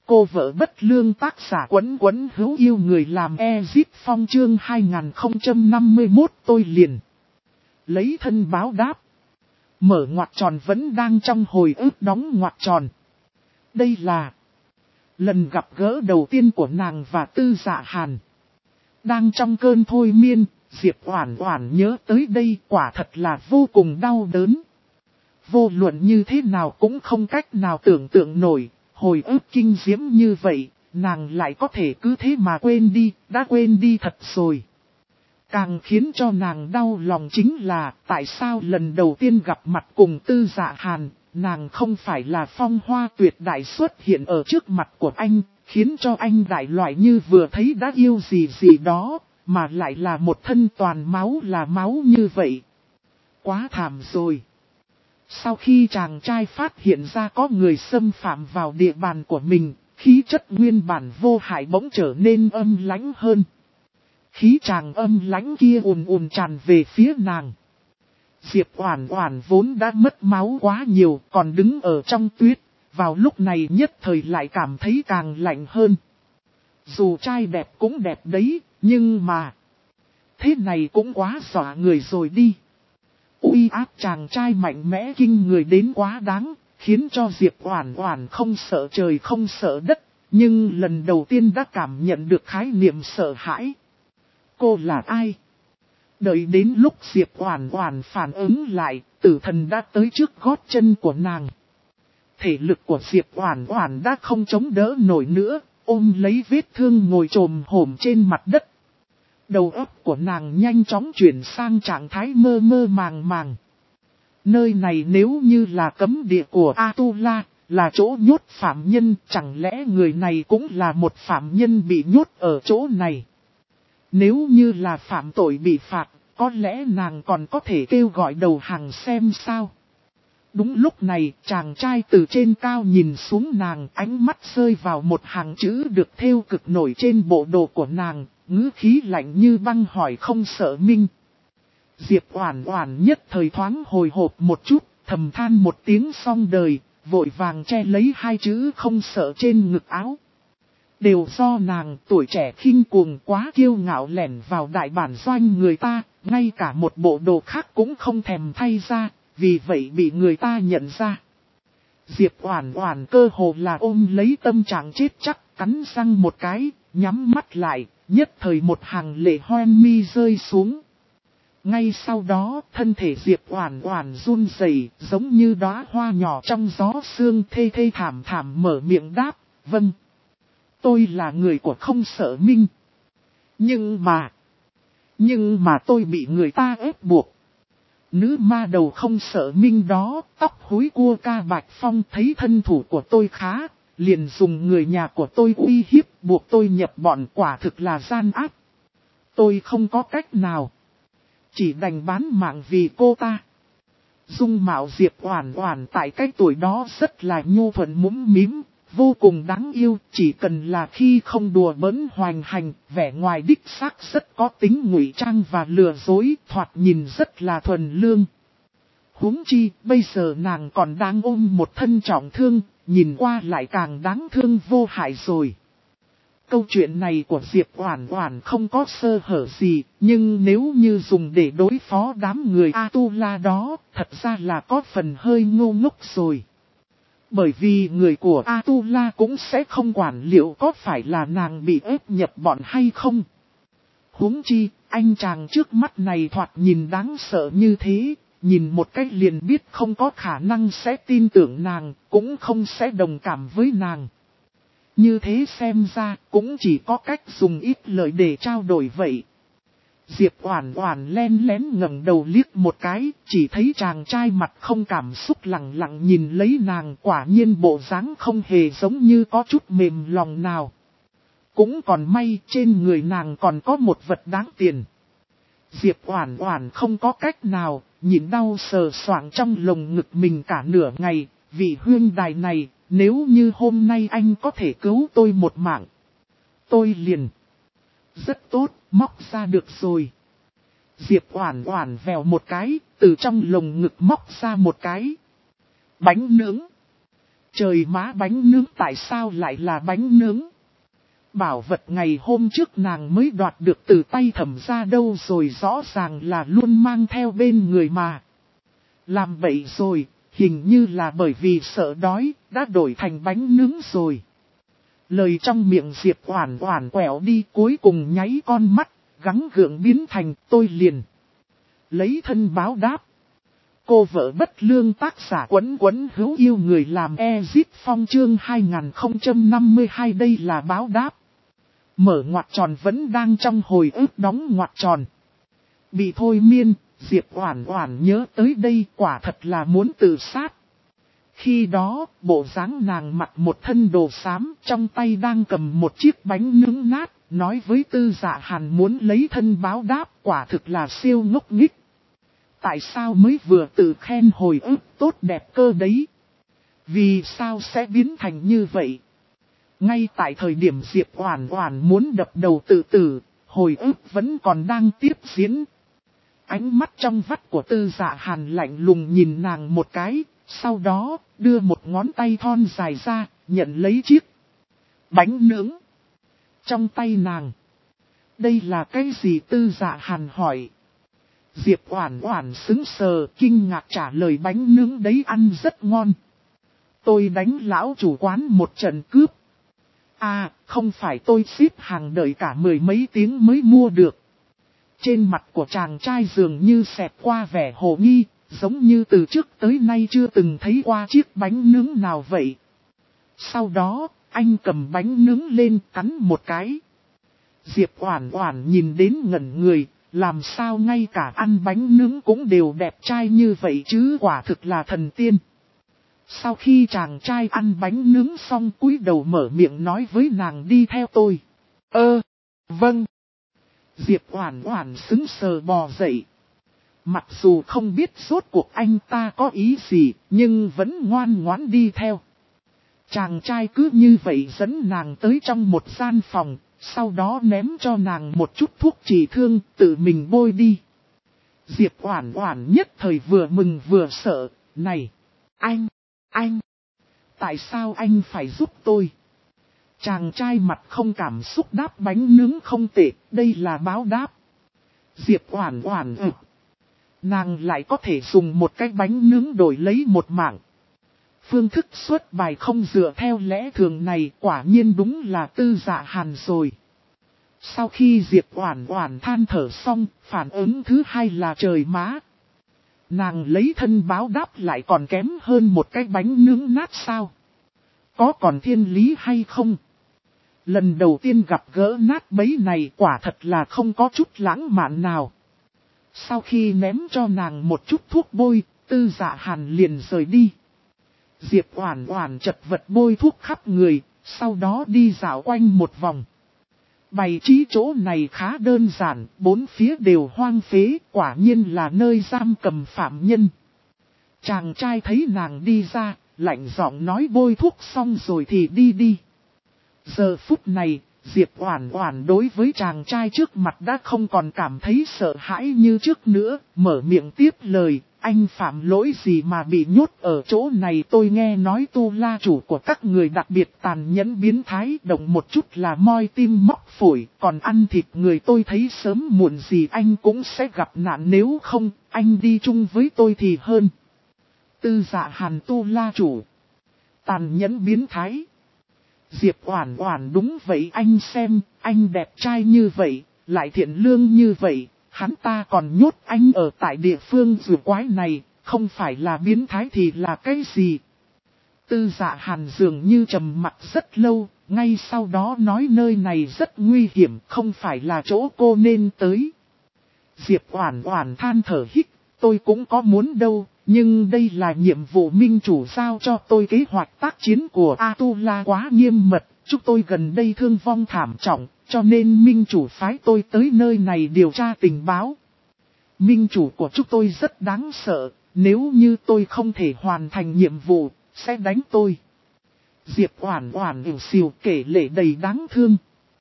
Cô vợ bất lương, tác giả Quấn Quấn hữu yêu người làm Ezip Phong, chương 2051. Tôi liền lấy thân báo đáp. Mở ngoặc tròn vẫn đang trong hồi ức đóng ngoặc tròn. Đây là lần gặp gỡ đầu tiên của nàng và Tư Dạ Hàn. Đang trong cơn thôi miên, Diệp Oản Oản nhớ tới đây quả thật là vô cùng đau đớn. Vô luận như thế nào cũng không cách nào tưởng tượng nổi, hồi ức kinh diễm như vậy, nàng lại có thể cứ thế mà quên đi, đã quên đi thật rồi. Càng khiến cho nàng đau lòng chính là tại sao lần đầu tiên gặp mặt cùng Tư Dạ Hàn, nàng không phải là phong hoa tuyệt đại xuất hiện ở trước mặt của anh, khiến cho anh đại loại như vừa thấy đã yêu gì gì đó, mà lại là một thân toàn máu là máu như vậy. Quá thảm rồi. Sau khi chàng trai phát hiện ra có người xâm phạm vào địa bàn của mình, khí chất nguyên bản vô hại bỗng trở nên âm lãnh hơn. Khí chàng âm lãnh kia ùn ùn tràn về phía nàng. Diệp Oản Oản vốn đã mất máu quá nhiều, còn đứng ở trong tuyết, vào lúc này nhất thời lại cảm thấy càng lạnh hơn. Dù trai đẹp cũng đẹp đấy, nhưng mà thế này cũng quá dọa người rồi đi. Uy áp chàng trai mạnh mẽ kinh người đến quá đáng, khiến cho Diệp Oản Oản không sợ trời không sợ đất, nhưng lần đầu tiên đã cảm nhận được khái niệm sợ hãi. Cô là ai? Đợi đến lúc Diệp Oản Oản phản ứng lại, tử thần đã tới trước gót chân của nàng. Thể lực của Diệp Oản Oản đã không chống đỡ nổi nữa, ôm lấy vết thương ngồi chồm hổm trên mặt đất. Đầu óc của nàng nhanh chóng chuyển sang trạng thái mơ mơ màng màng. Nơi này nếu như là cấm địa của Atula, là chỗ nhốt phạm nhân, chẳng lẽ người này cũng là một phạm nhân bị nhốt ở chỗ này? Nếu như là phạm tội bị phạt, có lẽ nàng còn có thể kêu gọi đầu hàng xem sao. Đúng lúc này, chàng trai từ trên cao nhìn xuống nàng, ánh mắt rơi vào một hàng chữ được thêu cực nổi trên bộ đồ của nàng, ngữ khí lạnh như băng hỏi không sợ minh. Diệp Oản Oản nhất thời thoáng hồi hộp một chút, thầm than một tiếng xong đời, vội vàng che lấy hai chữ không sợ trên ngực áo. Đều do nàng tuổi trẻ khinh cuồng quá kiêu ngạo lẻn vào đại bản doanh người ta, ngay cả một bộ đồ khác cũng không thèm thay ra, vì vậy bị người ta nhận ra. Diệp Oản Oản cơ hồ là ôm lấy tâm trạng chết chắc, cắn răng một cái, nhắm mắt lại, nhất thời một hàng lệ hoen mi rơi xuống. Ngay sau đó, thân thể Diệp Oản Oản run rẩy, giống như đóa hoa nhỏ trong gió sương, thê thê thảm thảm mở miệng đáp, "Vâng, tôi là người của không sợ minh. Nhưng mà tôi bị người ta ép buộc." Nữ ma đầu không sợ minh đó, tóc húi cua ca Bạch Phong thấy thân thủ của tôi khá, liền dùng người nhà của tôi uy hiếp buộc tôi nhập bọn, quả thực là gian ác. Tôi không có cách nào, chỉ đành bán mạng vì cô ta. Dung mạo Diệp Oản Oản tại cái tuổi đó rất là nhu thuận mũm mĩm, vô cùng đáng yêu, chỉ cần là khi không đùa bỡn hoành hành, vẻ ngoài đích xác rất có tính ngụy trang và lừa dối, thoạt nhìn rất là thuần lương. Huống chi, bây giờ nàng còn đang ôm một thân trọng thương, nhìn qua lại càng đáng thương vô hại rồi. Câu chuyện này của Diệp Oản Oản không có sơ hở gì, nhưng nếu như dùng để đối phó đám người Atula đó, thật ra là có phần hơi ngu ngốc rồi. Bởi vì người của Atula cũng sẽ không quản liệu có phải là nàng bị ép nhập bọn hay không. Huống chi, anh chàng trước mắt này thoạt nhìn đáng sợ như thế, nhìn một cách liền biết không có khả năng sẽ tin tưởng nàng, cũng không sẽ đồng cảm với nàng. Như thế xem ra, cũng chỉ có cách dùng ít lời để trao đổi vậy. Diệp Oản Oản len lén ngẩng đầu liếc một cái, chỉ thấy chàng trai mặt không cảm xúc lặng lặng nhìn lấy nàng, quả nhiên bộ dáng không hề giống như có chút mềm lòng nào. Cũng còn may trên người nàng còn có một vật đáng tiền. Diệp Oản Oản không có cách nào, nhịn đau sờ soạng trong lồng ngực mình cả nửa ngày, vị huynh đài này, nếu như hôm nay anh có thể cứu tôi một mạng, tôi liền. Rất tốt, móc ra được rồi. Diệp Oản Oản vèo một cái, từ trong lồng ngực móc ra một cái bánh nướng. Trời má, bánh nướng tại sao lại là bánh nướng? Bảo vật ngày hôm trước nàng mới đoạt được từ tay Thẩm gia đâu rồi, rõ ràng là luôn mang theo bên người mà. Làm vậy rồi, hình như là bởi vì sợ đói, đã đổi thành bánh nướng rồi. Lời trong miệng Diệp Oản Oản quẹo đi, cuối cùng nháy con mắt, gắng gượng biến thành tôi liền. Lấy thân báo đáp. Cô vợ bất lương, tác giả Quấn Quấn hữu yêu người làm Ezit Phong, chương 2052. Đây là báo đáp. Mở ngoặc tròn vẫn đang trong hồi ức đóng ngoặc tròn. Bị thôi miên, Diệp Oản Oản nhớ tới đây, quả thật là muốn tự sát. Khi đó, bộ dáng nàng mặc một thân đồ xám, trong tay đang cầm một chiếc bánh nướng nát, nói với Tư Dạ Hàn muốn lấy thân báo đáp, quả thực là siêu ngốc nghếch. Tại sao mới vừa tự khen hồi ức tốt đẹp cơ đấy? Vì sao sẽ biến thành như vậy? Ngay tại thời điểm Diệp Oản Oản muốn đập đầu tự tử, hồi ức vẫn còn đang tiếp diễn. Ánh mắt trong vắt của Tư Dạ Hàn lạnh lùng nhìn nàng một cái, sau đó đưa một ngón tay thon dài ra, nhận lấy chiếc bánh nướng trong tay nàng. Đây là cái gì? Tư Dạ Hàn hỏi. Diệp Oản Oản sững sờ, kinh ngạc trả lời bánh nướng đấy ăn rất ngon. Tôi đánh lão chủ quán một trận cướp. À, không phải, tôi xếp hàng đợi cả mười mấy tiếng mới mua được. Trên mặt của chàng trai dường như xẹt qua vẻ hồ nghi, giống như từ trước tới nay chưa từng thấy qua chiếc bánh nướng nào vậy. Sau đó, anh cầm bánh nướng lên cắn một cái. Diệp Oản Oản nhìn đến ngẩn người, làm sao ngay cả ăn bánh nướng cũng đều đẹp trai như vậy chứ, quả thực là thần tiên. Sau khi chàng trai ăn bánh nướng xong, cúi đầu mở miệng nói với nàng đi theo tôi. Vâng. Diệp Oản Oản sững sờ bò dậy. Mặc dù không biết rốt cuộc anh ta có ý gì, nhưng vẫn ngoan ngoãn đi theo. Chàng trai cứ như vậy dẫn nàng tới trong một gian phòng, sau đó ném cho nàng một chút thuốc trị thương, tự mình bôi đi. Diệp Oản Oản nhất thời vừa mừng vừa sợ, này, anh, tại sao anh phải giúp tôi? Chàng trai mặt không cảm xúc đáp bánh nướng không tệ, đây là báo đáp. Diệp Oản Oản nàng lại có thể dùng một cái bánh nướng đổi lấy một mạng. Phương thức xuất bài không dựa theo lẽ thường này, quả nhiên đúng là Tư Dạ Hàn rồi. Sau khi Diệp Oản Oản than thở xong, phản ứng thứ hai là trời má. Nàng lấy thân báo đáp lại còn kém hơn một cái bánh nướng nát sao? Có còn thiên lý hay không? Lần đầu tiên gặp gỡ nát bấy này, quả thật là không có chút lãng mạn nào. Sau khi ném cho nàng một chút thuốc bôi, Tư Dạ Hàn liền rời đi. Diệp Oản Oản chật vật bôi thuốc khắp người, sau đó đi dạo quanh một vòng. Bày trí chỗ này khá đơn giản, bốn phía đều hoang phế, quả nhiên là nơi giam cầm phạm nhân. Chàng trai thấy nàng đi ra, lạnh giọng nói bôi thuốc xong rồi thì đi đi. Giờ phút này, Diệp Oản Oản đối với chàng trai trước mặt đã không còn cảm thấy sợ hãi như trước nữa, mở miệng tiếp lời, anh phạm lỗi gì mà bị nhốt ở chỗ này? Tôi nghe nói Tu La chủ của các người đặc biệt tàn nhẫn biến thái, động một chút là moi tim móc phổi, còn ăn thịt người. Tôi thấy sớm muộn gì anh cũng sẽ gặp nạn, nếu không, anh đi chung với tôi thì hơn. Tư Dạ Hàn, Tu La chủ tàn nhẫn biến thái. Diệp Oản Oản đúng vậy, anh xem, anh đẹp trai như vậy, lại thiện lương như vậy, hắn ta còn nhốt anh ở tại địa phương rùa quái này, không phải là biến thái thì là cái gì? Tư Dạ Hàn dường như trầm mặc rất lâu, ngay sau đó nói nơi này rất nguy hiểm, không phải là chỗ cô nên tới. Diệp Oản Oản than thở hít, tôi cũng có muốn đâu. Nhưng đây là nhiệm vụ minh chủ giao cho tôi, kế hoạch tác chiến của Atula quá nghiêm mật, chúng tôi gần đây thương vong thảm trọng, cho nên minh chủ phái tôi tới nơi này điều tra tình báo. Minh chủ của chúng tôi rất đáng sợ, nếu như tôi không thể hoàn thành nhiệm vụ, sẽ đánh tôi. Diệp Oản Oản ỉu xìu kể lể đầy đáng thương.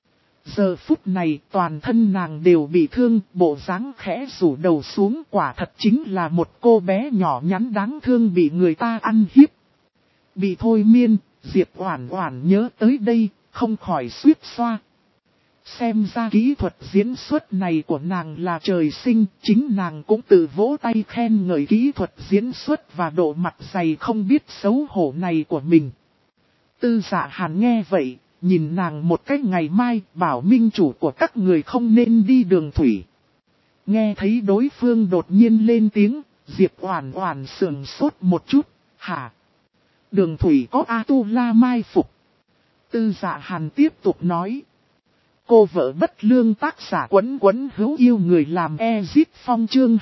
Giờ phút này toàn thân nàng đều bị thương, bộ dáng khẽ rủ đầu xuống, quả thật chính là một cô bé nhỏ nhắn đáng thương bị người ta ăn hiếp. Bị thôi miên, Diệp Oản Oản nhớ tới đây, không khỏi suýt xoa. Xem ra kỹ thuật diễn xuất này của nàng là trời sinh, chính nàng cũng tự vỗ tay khen ngợi kỹ thuật diễn xuất và độ mặt dày không biết xấu hổ này của mình. Tư Dạ Hàn nghe vậy, nhìn nàng một cách ngày mai, bảo minh chủ của các người không nên đi đường thủy. Nghe thấy đối phương đột nhiên lên tiếng, Diệp Oản Oản sững sốt một chút, hả? Đường thủy có A-tu-la mai phục. Tư Dạ Hàn tiếp tục nói. Cô vợ bất lương tác giả Quấn Quấn hữu yêu người làm Ezip Phong chương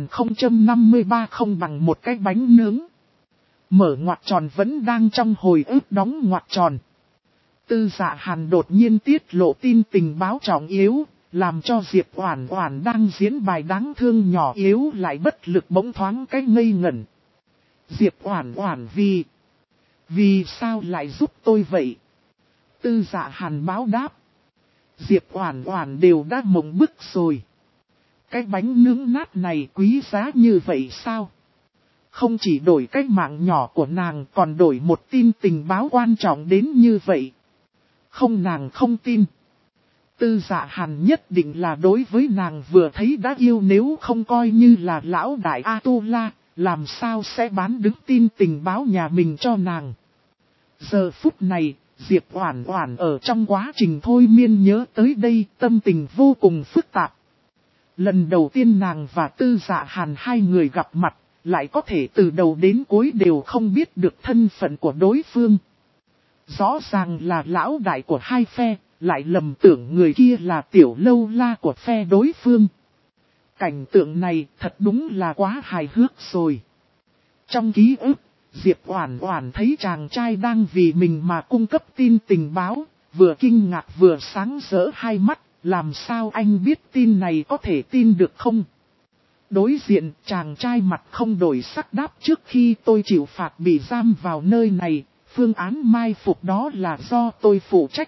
2053 không bằng một cái bánh nướng. Mở ngoặc tròn vẫn đang trong hồi ức đóng ngoặc tròn. Tư Dạ Hàn đột nhiên tiết lộ tin tình báo trọng yếu, làm cho Diệp Oản Oản đang diễn bài đáng thương nhỏ yếu lại bất lực bỗng thoáng cái ngây ngẩn. Diệp Oản Oản vì sao lại giúp tôi vậy? Tư Dạ Hàn báo đáp. Diệp Oản Oản đều đã mộng bức rồi. Cái bánh nướng nát này quý giá như vậy sao? Không chỉ đổi cái mạng nhỏ của nàng còn đổi một tin tình báo quan trọng đến như vậy. Không, nàng không tin. Tư Dạ Hàn nhất định là đối với nàng vừa thấy đã yêu, nếu không coi như là lão đại A-tu-la, làm sao sẽ bán đứng tin tình báo nhà mình cho nàng. Giờ phút này, Diệp Oản Oản ở trong quá trình thôi miên nhớ tới đây, tâm tình vô cùng phức tạp. Lần đầu tiên nàng và Tư Dạ Hàn hai người gặp mặt, lại có thể từ đầu đến cuối đều không biết được thân phận của đối phương. Rõ ràng là lão đại của hai phe, lại lầm tưởng người kia là tiểu lâu la của phe đối phương. Cảnh tượng này thật đúng là quá hài hước rồi. Trong ký ức, Diệp Oản Oản thấy chàng trai đang vì mình mà cung cấp tin tình báo, vừa kinh ngạc vừa sáng rỡ hai mắt, làm sao anh biết tin này có thể tin được không? Đối diện, chàng trai mặt không đổi sắc đáp, trước khi tôi chịu phạt bị giam vào nơi này, phương án mai phục đó là do tôi phụ trách.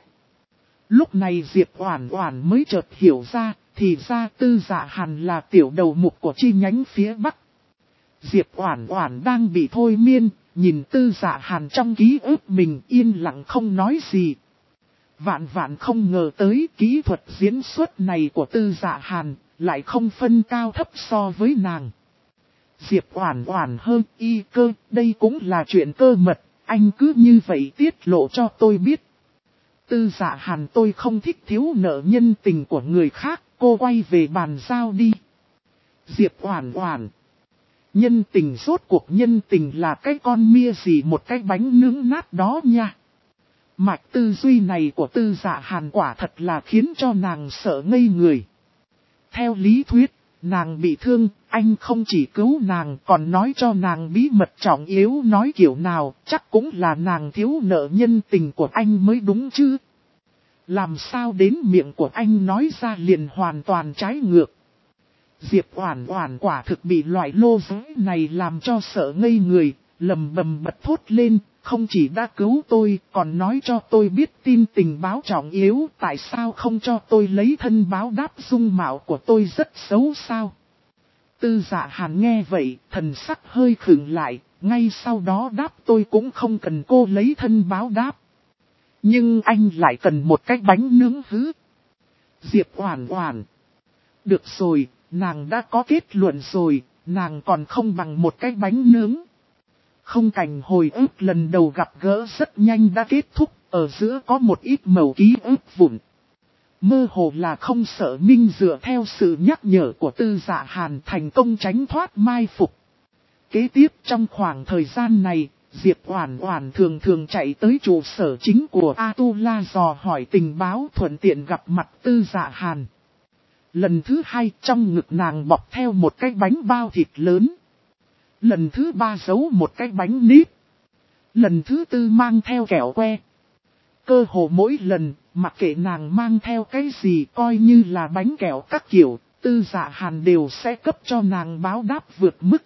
Lúc này Diệp Oản Oản mới chợt hiểu ra, thì ra Tư Dạ Hàn là tiểu đầu mục của chi nhánh phía Bắc. Diệp Oản Oản đang bị thôi miên, nhìn Tư Dạ Hàn trong ký ức mình yên lặng không nói gì. Vạn vạn không ngờ tới kỹ thuật diễn xuất này của Tư Dạ Hàn, lại không phân cao thấp so với nàng. Diệp Oản Oản hơn y cơ, đây cũng là chuyện cơ mật, anh cứ như vậy tiết lộ cho tôi biết. Tư Dạ Hàn, tôi không thích thiếu nợ nhân tình của người khác, cô quay về bàn giao đi. Diệp Oản Oản. Nhân tình, rốt cuộc nhân tình là cái con mia gì một cái bánh nướng nát đó nha. Mạch tư duy này của Tư Dạ Hàn quả thật là khiến cho nàng sợ ngây người. Theo lý thuyết, nàng bị thương, anh không chỉ cứu nàng còn nói cho nàng bí mật trọng yếu, nói kiểu nào chắc cũng là nàng thiếu nợ nhân tình của anh mới đúng chứ. Làm sao đến miệng của anh nói ra liền hoàn toàn trái ngược. Diệp Oản Oản quả thực bị loại lô giới này làm cho sợ ngây người, lầm bầm bật thốt lên, không chỉ đã cứu tôi, còn nói cho tôi biết tin tình báo trọng yếu, tại sao không cho tôi lấy thân báo đáp, dung mạo của tôi rất xấu sao? Tư Dạ Hàn nghe vậy, thần sắc hơi khựng lại, ngay sau đó đáp tôi cũng không cần cô lấy thân báo đáp. Nhưng anh lại cần một cái bánh nướng hứ. Diệp Oản Oản. Được rồi, nàng đã có kết luận rồi, nàng còn không bằng một cái bánh nướng. Không, cảnh hồi ức lần đầu gặp gỡ rất nhanh đã kết thúc, ở giữa có một ít mẩu ký ức vụn. Mơ hồ là không sợ Minh dựa theo sự nhắc nhở của Tư Dạ Hàn thành công tránh thoát mai phục. Kế tiếp trong khoảng thời gian này, Diệp Oản Oản thường thường chạy tới trụ sở chính của A-tu-la dò hỏi tình báo, thuận tiện gặp mặt Tư Dạ Hàn. Lần thứ hai trong ngực nàng bọc theo một cái bánh bao thịt lớn. Lần thứ ba giấu một cái bánh nếp. Lần thứ tư mang theo kẹo que. Cơ hồ mỗi lần, mặc kệ nàng mang theo cái gì coi như là bánh kẹo các kiểu, Tư Dạ Hàn đều sẽ cấp cho nàng báo đáp vượt mức.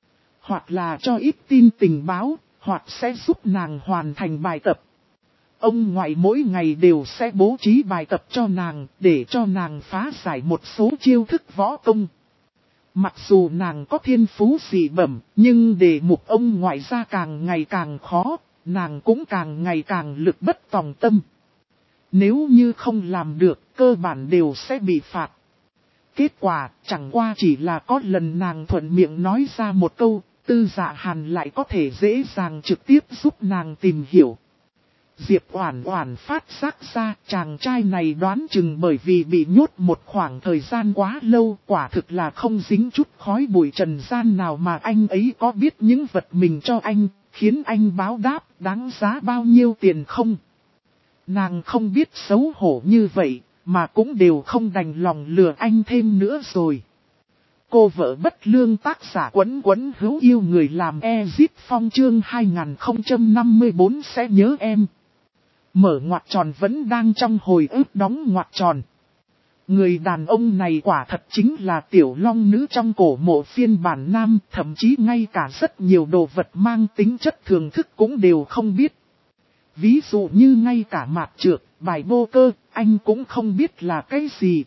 Hoặc là cho ít tin tình báo, hoặc sẽ giúp nàng hoàn thành bài tập. Ông ngoại mỗi ngày đều sẽ bố trí bài tập cho nàng, để cho nàng phá giải một số chiêu thức võ công. Mặc dù nàng có thiên phú dị bẩm, nhưng đề mục ông ngoại ra càng ngày càng khó, nàng cũng càng ngày càng lực bất tòng tâm. Nếu như không làm được, cơ bản đều sẽ bị phạt. Kết quả, chẳng qua chỉ là có lần nàng thuận miệng nói ra một câu, Tư Dạ Hàn lại có thể dễ dàng trực tiếp giúp nàng tìm hiểu. Diệp Oản Oản phát giác ra chàng trai này đoán chừng bởi vì bị nhốt một khoảng thời gian quá lâu, quả thực là không dính chút khói bụi trần gian nào mà anh ấy có biết những vật mình cho anh, khiến anh báo đáp đáng giá bao nhiêu tiền không? Nàng không biết xấu hổ như vậy, mà cũng đều không đành lòng lừa anh thêm nữa rồi. Cô vợ bất lương tác giả Quấn Quấn hữu yêu người làm Ezip Phong chương 2054 sẽ nhớ em. Mở ngoặc tròn vẫn đang trong hồi ức đóng ngoặc tròn. Người đàn ông này quả thật chính là tiểu long nữ trong cổ mộ phiên bản nam, thậm chí ngay cả rất nhiều đồ vật mang tính chất thưởng thức cũng đều không biết. Ví dụ như ngay cả mạt trược, bài bô cơ, anh cũng không biết là cái gì.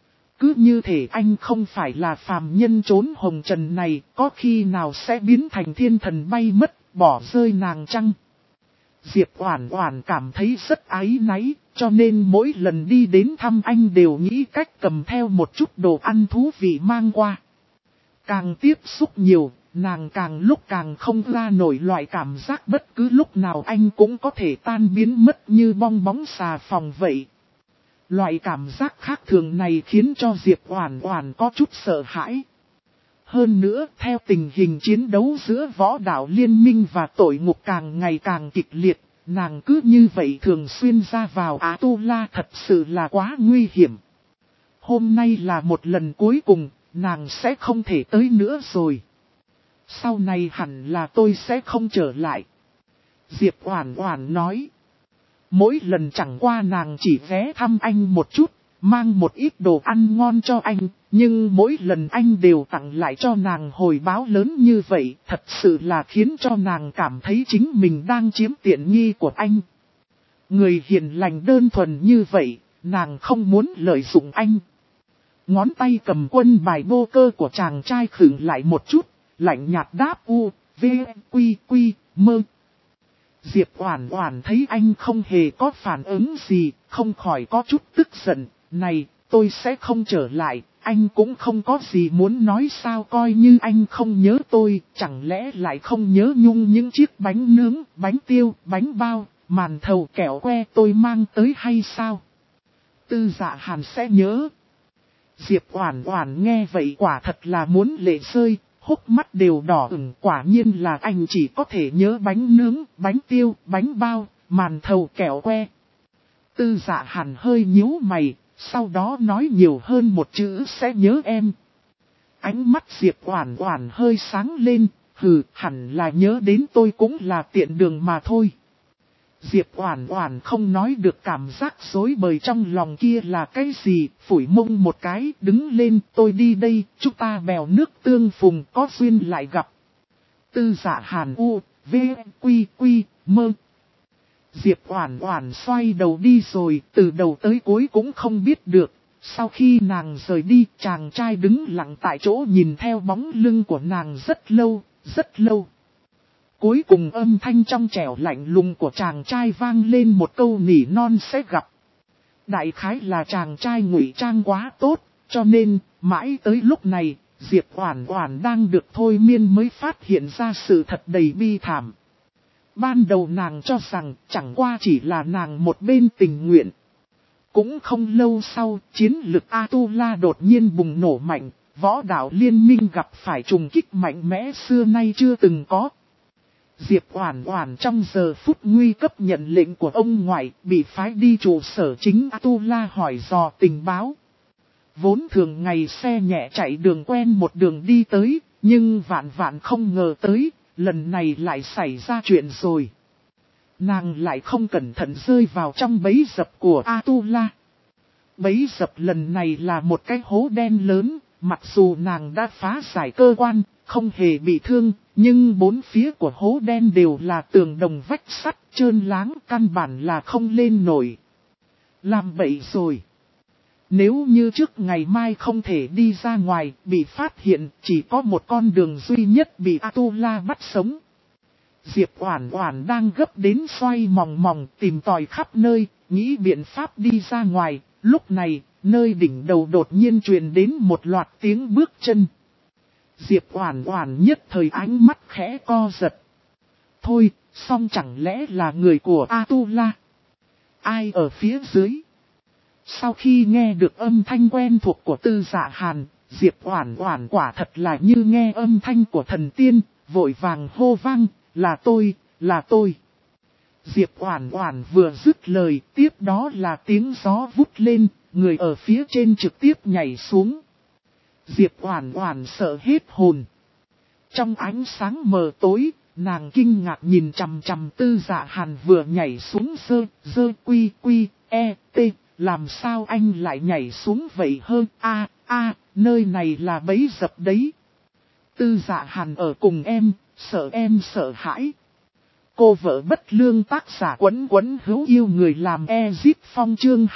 Cứ như thể anh không phải là phàm nhân trốn hồng trần này, có khi nào sẽ biến thành thiên thần bay mất, bỏ rơi nàng chăng? Diệp Oản Oản cảm thấy rất áy náy, cho nên mỗi lần đi đến thăm anh đều nghĩ cách cầm theo một chút đồ ăn thú vị mang qua. Càng tiếp xúc nhiều, nàng càng lúc càng không ra nổi loại cảm giác bất cứ lúc nào anh cũng có thể tan biến mất như bong bóng xà phòng vậy. Loại cảm giác khác thường này khiến cho Diệp Oản Oản có chút sợ hãi. Hơn nữa, theo tình hình chiến đấu giữa võ đạo liên minh và tội ngục càng ngày càng kịch liệt, nàng cứ như vậy thường xuyên ra vào A-tu-la thật sự là quá nguy hiểm. Hôm nay là một lần cuối cùng, nàng sẽ không thể tới nữa rồi. Sau này hẳn là tôi sẽ không trở lại. Diệp Oản Oản nói. Mỗi lần chẳng qua nàng chỉ ghé thăm anh một chút, mang một ít đồ ăn ngon cho anh, nhưng mỗi lần anh đều tặng lại cho nàng hồi báo lớn như vậy, thật sự là khiến cho nàng cảm thấy chính mình đang chiếm tiện nghi của anh. Người hiền lành đơn thuần như vậy, nàng không muốn lợi dụng anh. Ngón tay cầm quân bài bô cơ của chàng trai khựng lại một chút, lạnh nhạt đáp u, v, quy, quy, mơ. Diệp Oản Oản thấy anh không hề có phản ứng gì, không khỏi có chút tức giận. Này, tôi sẽ không trở lại, anh cũng không có gì muốn nói sao, coi như anh không nhớ tôi, chẳng lẽ lại không nhớ nhung những chiếc bánh nướng, bánh tiêu, bánh bao, màn thầu kẹo que tôi mang tới hay sao? Tư Dạ Hàn sẽ nhớ. Diệp Oản Oản nghe vậy quả thật là muốn lệ rơi. Hốc mắt đều đỏ ửng, quả nhiên là anh chỉ có thể nhớ bánh nướng, bánh tiêu, bánh bao, màn thầu kẹo que. Tư Dạ Hàn hơi nhíu mày, sau đó nói nhiều hơn một chữ sẽ nhớ em. Ánh mắt Diệp Oản Oản hơi sáng lên, hừ, hẳn là nhớ đến tôi cũng là tiện đường mà thôi. Diệp Oản Oản không nói được cảm giác rối bời trong lòng kia là cái gì, phủi mông một cái, đứng lên, tôi đi đây, chúng ta bèo nước tương phùng, có duyên lại gặp. Tư Dạ Hàn u, v, quy, quy, mơ. Diệp Oản Oản xoay đầu đi rồi, từ đầu tới cuối cũng không biết được. Sau khi nàng rời đi, chàng trai đứng lặng tại chỗ nhìn theo bóng lưng của nàng rất lâu, rất lâu. Cuối cùng âm thanh trong trẻo lạnh lùng của chàng trai vang lên một câu nỉ non sẽ gặp. Đại khái là chàng trai ngụy trang quá tốt, cho nên, mãi tới lúc này, Diệp Oản Oản đang được thôi miên mới phát hiện ra sự thật đầy bi thảm. Ban đầu nàng cho rằng chẳng qua chỉ là nàng một bên tình nguyện. Cũng không lâu sau, chiến lực A-tu-la đột nhiên bùng nổ mạnh, võ đạo liên minh gặp phải trùng kích mạnh mẽ xưa nay chưa từng có. Diệp Oản Oản trong giờ phút nguy cấp nhận lệnh của ông ngoại, bị phái đi trụ sở chính A-tu-la hỏi dò tình báo. Vốn thường ngày xe nhẹ chạy đường quen một đường đi tới, nhưng vạn vạn không ngờ tới, lần này lại xảy ra chuyện rồi. Nàng lại không cẩn thận rơi vào trong bẫy dập của A-tu-la. Bẫy dập lần này là một cái hố đen lớn, mặc dù nàng đã phá giải cơ quan, không hề bị thương, nhưng bốn phía của hố đen đều là tường đồng vách sắt trơn láng, căn bản là không lên nổi. Làm bậy rồi. Nếu như trước ngày mai không thể đi ra ngoài, bị phát hiện chỉ có một con đường duy nhất bị A-tu-la bắt sống. Diệp Oản Oản đang gấp đến xoay mòng mòng tìm tòi khắp nơi, nghĩ biện pháp đi ra ngoài. Lúc này, nơi đỉnh đầu đột nhiên truyền đến một loạt tiếng bước chân. Diệp Oản Oản nhất thời ánh mắt khẽ co giật. Thôi, song chẳng lẽ là người của Atula? Ai ở phía dưới? Sau khi nghe được âm thanh quen thuộc của Tư Dạ Hàn, Diệp Oản Oản quả thật là như nghe âm thanh của thần tiên, vội vàng hô vang, là tôi, là tôi. Diệp Oản Oản vừa dứt lời, tiếp đó là tiếng gió vút lên, người ở phía trên trực tiếp nhảy xuống. Diệp Oản Oản sợ hết hồn. Trong ánh sáng mờ tối, nàng kinh ngạc nhìn chằm chằm Tư Dạ Hàn vừa nhảy xuống dơ quy quy e t, làm sao anh lại nhảy xuống vậy hơn nơi này là bẫy dập đấy. Tư Dạ Hàn ở cùng em sợ hãi. Cô vợ bất lương tác giả Quấn Quấn hữu yêu người làm Ezip Phong chương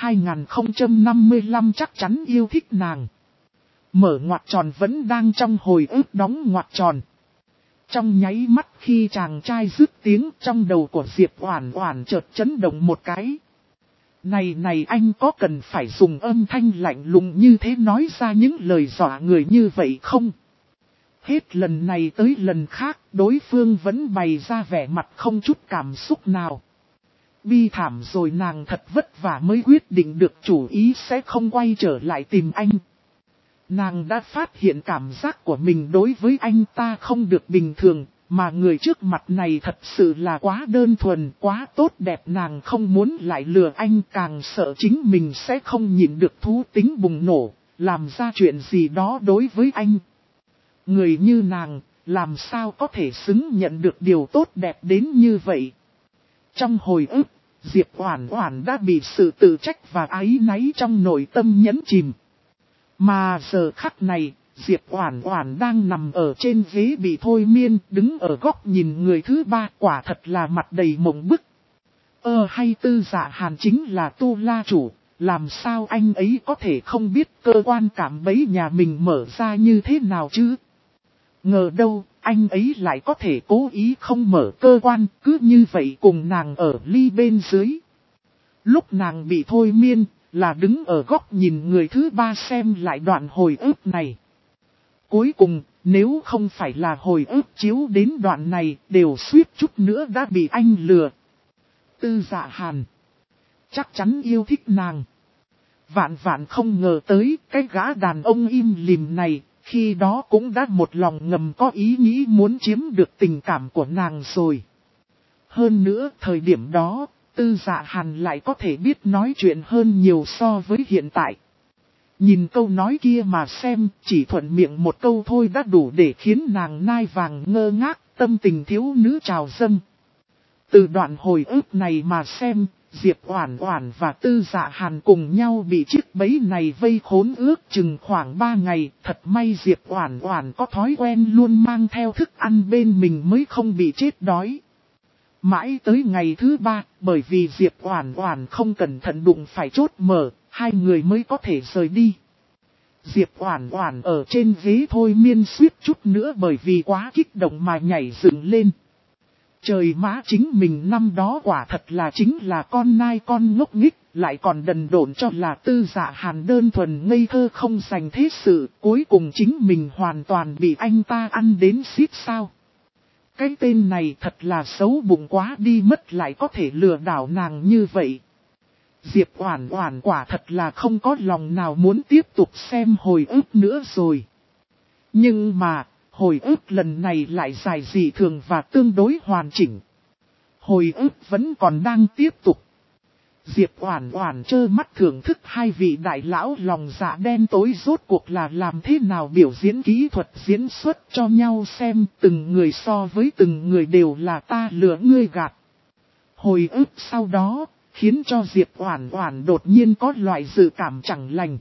2055 chắc chắn yêu thích nàng. Mở ngoặc tròn vẫn đang trong hồi ức đóng ngoặc tròn. Trong nháy mắt khi chàng trai dứt tiếng trong đầu của Diệp Oản Oản chợt chấn động một cái. Này anh có cần phải dùng âm thanh lạnh lùng như thế nói ra những lời dọa người như vậy không? Hết lần này tới lần khác đối phương vẫn bày ra vẻ mặt không chút cảm xúc nào. Bi thảm rồi nàng thật vất vả mới quyết định được chủ ý sẽ không quay trở lại tìm anh. Nàng đã phát hiện cảm giác của mình đối với anh ta không được bình thường, mà người trước mặt này thật sự là quá đơn thuần, quá tốt đẹp. Nàng không muốn lại lừa anh, càng sợ chính mình sẽ không nhịn được thú tính bùng nổ, làm ra chuyện gì đó đối với anh. Người như nàng, làm sao có thể xứng nhận được điều tốt đẹp đến như vậy. Trong hồi ức, Diệp Oản Oản đã bị sự tự trách và áy náy trong nội tâm nhấn chìm. Mà giờ khắc này, Diệp Oản Oản đang nằm ở trên ghế bị thôi miên, đứng ở góc nhìn người thứ ba, quả thật là mặt đầy mộng bức. Hay Tư Dạ Hàn chính là Tu La chủ, làm sao anh ấy có thể không biết cơ quan cảm bẫy nhà mình mở ra như thế nào chứ? Ngờ đâu, anh ấy lại có thể cố ý không mở cơ quan, cứ như vậy cùng nàng ở ly bên dưới. Lúc nàng bị thôi miên, là đứng ở góc nhìn người thứ ba xem lại đoạn hồi ức này. Cuối cùng, nếu không phải là hồi ức chiếu đến đoạn này, đều suýt chút nữa đã bị anh lừa. Tư Dạ Hàn chắc chắn yêu thích nàng. Vạn vạn không ngờ tới cái gã đàn ông im lìm này, khi đó cũng đã một lòng ngầm có ý nghĩ muốn chiếm được tình cảm của nàng rồi. Hơn nữa, thời điểm đó, Tư Dạ Hàn lại có thể biết nói chuyện hơn nhiều so với hiện tại. Nhìn câu nói kia mà xem, chỉ thuận miệng một câu thôi đã đủ để khiến nàng nai vàng ngơ ngác, tâm tình thiếu nữ trào dâng. Từ đoạn hồi ức này mà xem, Diệp Oản Oản và Tư Dạ Hàn cùng nhau bị chiếc bẫy này vây khốn ước chừng khoảng 3 ngày. Thật may Diệp Oản Oản có thói quen luôn mang theo thức ăn bên mình mới không bị chết đói. Mãi tới ngày thứ 3, bởi vì Diệp Oản Oản không cẩn thận đụng phải chốt mở, hai người mới có thể rời đi. Diệp Oản Oản ở trên ghế thôi miên suýt chút nữa bởi vì quá kích động mà nhảy dựng lên. Trời má, chính mình năm đó quả thật là chính là con nai con ngốc nghếch, lại còn đần độn cho là Tư Dạ Hàn đơn thuần ngây thơ không dành thế sự, cuối cùng chính mình hoàn toàn bị anh ta ăn đến xít sao. Cái tên này thật là xấu bụng quá đi mất, lại có thể lừa đảo nàng như vậy. Diệp Oản Oản quả thật là không có lòng nào muốn tiếp tục xem hồi ức nữa rồi. Nhưng mà, hồi ức lần này lại dài dị thường và tương đối hoàn chỉnh. Hồi ức vẫn còn đang tiếp tục. Diệp Oản Oản trơ mắt thưởng thức hai vị đại lão lòng dạ đen tối rốt cuộc là làm thế nào biểu diễn kỹ thuật diễn xuất cho nhau xem, từng người so với từng người đều là ta lừa ngươi gạt. Hồi ức sau đó, khiến cho Diệp Oản Oản đột nhiên có loại dự cảm chẳng lành.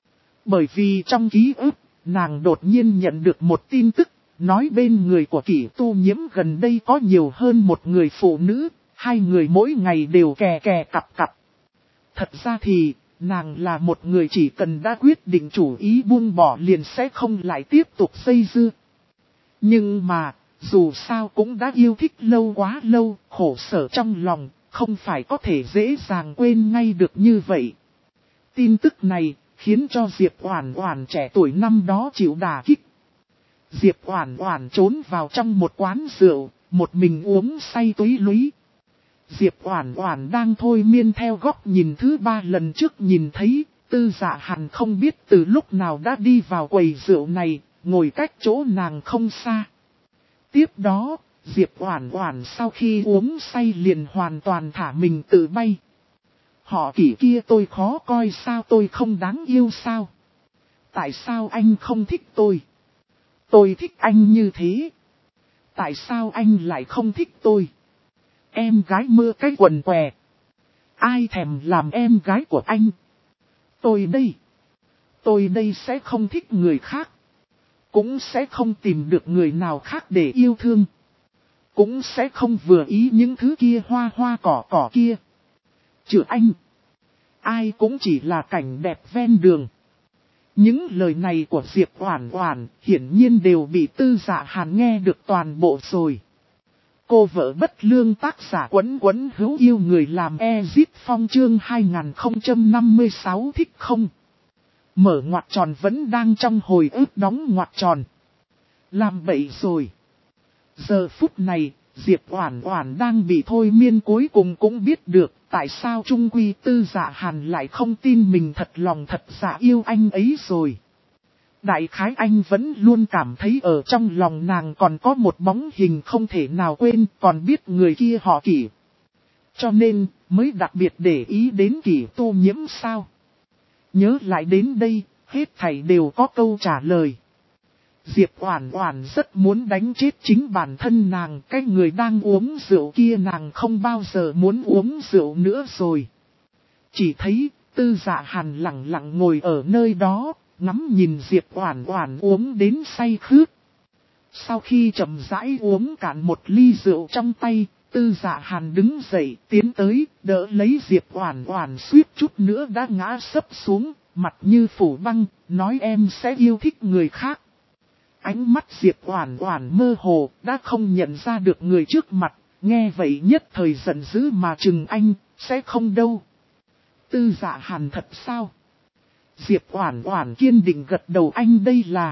Bởi vì trong ký ức, nàng đột nhiên nhận được một tin tức, nói bên người của Kỷ Tu Nhiễm gần đây có nhiều hơn một người phụ nữ, hai người mỗi ngày đều kè kè cặp cặp. Thật ra thì, nàng là một người chỉ cần đã quyết định chủ ý buông bỏ liền sẽ không lại tiếp tục xây dưa. Nhưng mà, Dù sao cũng đã yêu thích lâu quá lâu, khổ sở trong lòng, không phải có thể dễ dàng quên ngay được như vậy. Tin tức này khiến cho Diệp Oản Oản trẻ tuổi năm đó chịu đả kích. Diệp Oản Oản trốn vào trong một quán rượu, một mình uống say túy lúy. Diệp Oản Oản đang thôi miên theo góc nhìn thứ 3 lần trước nhìn thấy, Tư Dạ Hàn không biết từ lúc nào đã đi vào quầy rượu này, ngồi cách chỗ nàng không xa. Tiếp đó, Diệp Oản Oản sau khi uống say liền hoàn toàn thả mình tự bay. Họ Kỷ kia tôi khó coi sao, tôi không đáng yêu sao? Tại sao anh không thích tôi? Tôi thích anh như thế. Tại sao anh lại không thích tôi? Em gái mưa cái quần què. Ai thèm làm em gái của anh? Tôi đây sẽ không thích người khác. Cũng sẽ không tìm được người nào khác để yêu thương. Cũng sẽ không vừa ý những thứ kia hoa hoa cỏ cỏ kia. Trừ anh, ai cũng chỉ là cảnh đẹp ven đường. Những lời này của Diệp Oản Oản hiển nhiên đều bị Tư Dạ Hàn nghe được toàn bộ rồi. Cô vợ bất lương tác giả Quấn Quấn hữu yêu người làm Ezit Phong chương 2056 thích không? Mở ngoặc tròn vẫn đang trong hồi ức đóng ngoặc tròn. Làm bậy rồi. Giờ phút này, Diệp Oản Oản đang bị thôi miên cuối cùng cũng biết được tại sao trung quy Tư Dạ Hàn lại không tin mình thật lòng thật dạ yêu anh ấy rồi. Đại khái anh vẫn luôn cảm thấy ở trong lòng nàng còn có một bóng hình không thể nào quên, còn biết người kia họ Kỷ. Cho nên, mới đặc biệt để ý đến Kỷ Tô Nhiễm sao. Nhớ lại đến đây, hết thảy đều có câu trả lời. Diệp Oản Oản rất muốn đánh chết chính bản thân nàng, cái người đang uống rượu kia nàng không bao giờ muốn uống rượu nữa rồi. Chỉ thấy, Tư Dạ Hàn lặng lặng ngồi ở nơi đó, ngắm nhìn Diệp Oản Oản uống đến say khướt. Sau khi chậm rãi uống cạn một ly rượu trong tay, Tư Dạ Hàn đứng dậy tiến tới, đỡ lấy Diệp Oản Oản suýt chút nữa đã ngã sấp xuống, mặt như phủ băng, nói em sẽ yêu thích người khác. Ánh mắt Diệp Oản Oản mơ hồ, đã không nhận ra được người trước mặt, nghe vậy nhất thời giận dữ mà chừng anh, sẽ không đâu. Tư Dạ Hàn thật sao? Diệp Oản Oản kiên định gật đầu, anh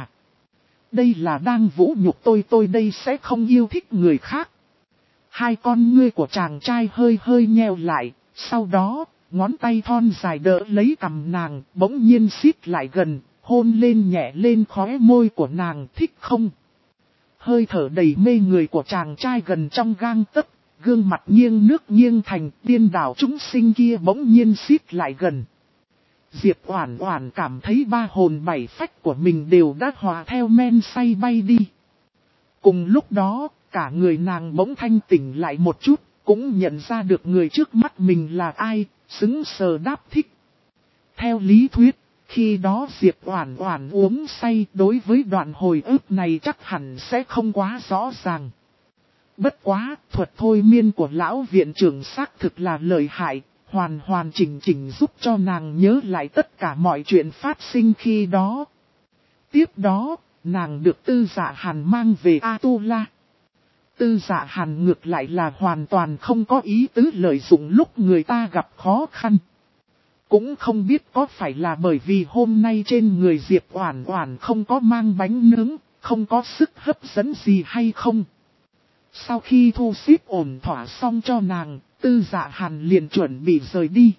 đây là đang vũ nhục tôi đây sẽ không yêu thích người khác. Hai con ngươi của chàng trai hơi hơi nheo lại, sau đó, ngón tay thon dài đỡ lấy cằm nàng, bỗng nhiên xít lại gần, hôn lên nhẹ lên khóe môi của nàng, thích không? Hơi thở đầy mê người của chàng trai gần trong gang tấc, gương mặt nghiêng nước nghiêng thành, điên đảo chúng sinh kia bỗng nhiên xít lại gần. Diệp Oản Oản cảm thấy ba hồn bảy phách của mình đều đã hòa theo men say bay đi. Cùng lúc đó, cả người nàng bỗng thanh tỉnh lại một chút, cũng nhận ra được người trước mắt mình là ai, sững sờ đáp thích. Theo lý thuyết, khi đó Diệp Oản Oản uống say, đối với đoạn hồi ức này chắc hẳn sẽ không quá rõ ràng. Bất quá, thuật thôi miên của lão viện trưởng xác thực là lợi hại, hoàn chỉnh giúp cho nàng nhớ lại tất cả mọi chuyện phát sinh khi đó. Tiếp đó, nàng được Tư Dạ Hàn mang về Atula. Tư Dạ Hàn ngược lại là hoàn toàn không có ý tứ lợi dụng lúc người ta gặp khó khăn. Cũng không biết có phải là bởi vì hôm nay trên người Diệp Oản Oản không có mang bánh nướng, không có sức hấp dẫn gì hay không. Sau khi thu xếp ổn thỏa xong cho nàng, Tư Dạ Hàn liền chuẩn bị rời đi.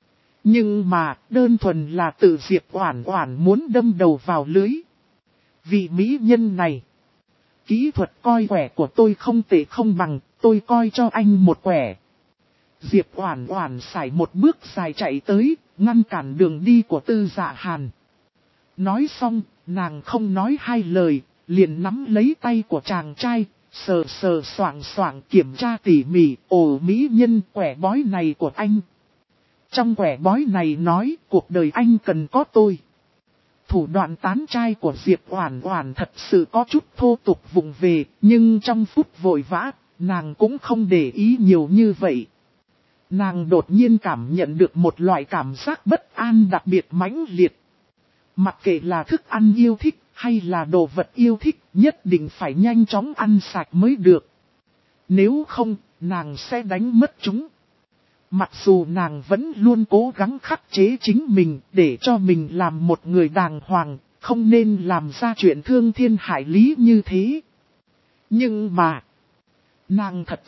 Nhưng mà, đơn thuần là tự Diệp Oản Oản muốn đâm đầu vào lưới. Vị mỹ nhân này, kỹ thuật coi quẻ của tôi không tệ không bằng, tôi coi cho anh một quẻ. Diệp Oản Oản sải một bước dài chạy tới, ngăn cản đường đi của Tư Dạ Hàn. Nói xong, nàng không nói hai lời, liền nắm lấy tay của chàng trai, sờ soạng kiểm tra tỉ mỉ, ồ mỹ nhân quẻ bói này của anh. Trong quẻ bói này nói, cuộc đời anh cần có tôi. Thủ đoạn tán trai của Diệp Oản Oản thật sự có chút thô tục vụng về, nhưng trong phút vội vã, nàng cũng không để ý nhiều như vậy. Nàng đột nhiên cảm nhận được một loại cảm giác bất an đặc biệt mãnh liệt. Mặc kệ là thức ăn yêu thích, hay là đồ vật yêu thích, nhất định phải nhanh chóng ăn sạch mới được. Nếu không, nàng sẽ đánh mất chúng. Mặc dù nàng vẫn luôn cố gắng khắc chế chính mình để cho mình làm một người đàng hoàng, không nên làm ra chuyện thương thiên hại lý như thế. Nhưng mà, nàng thật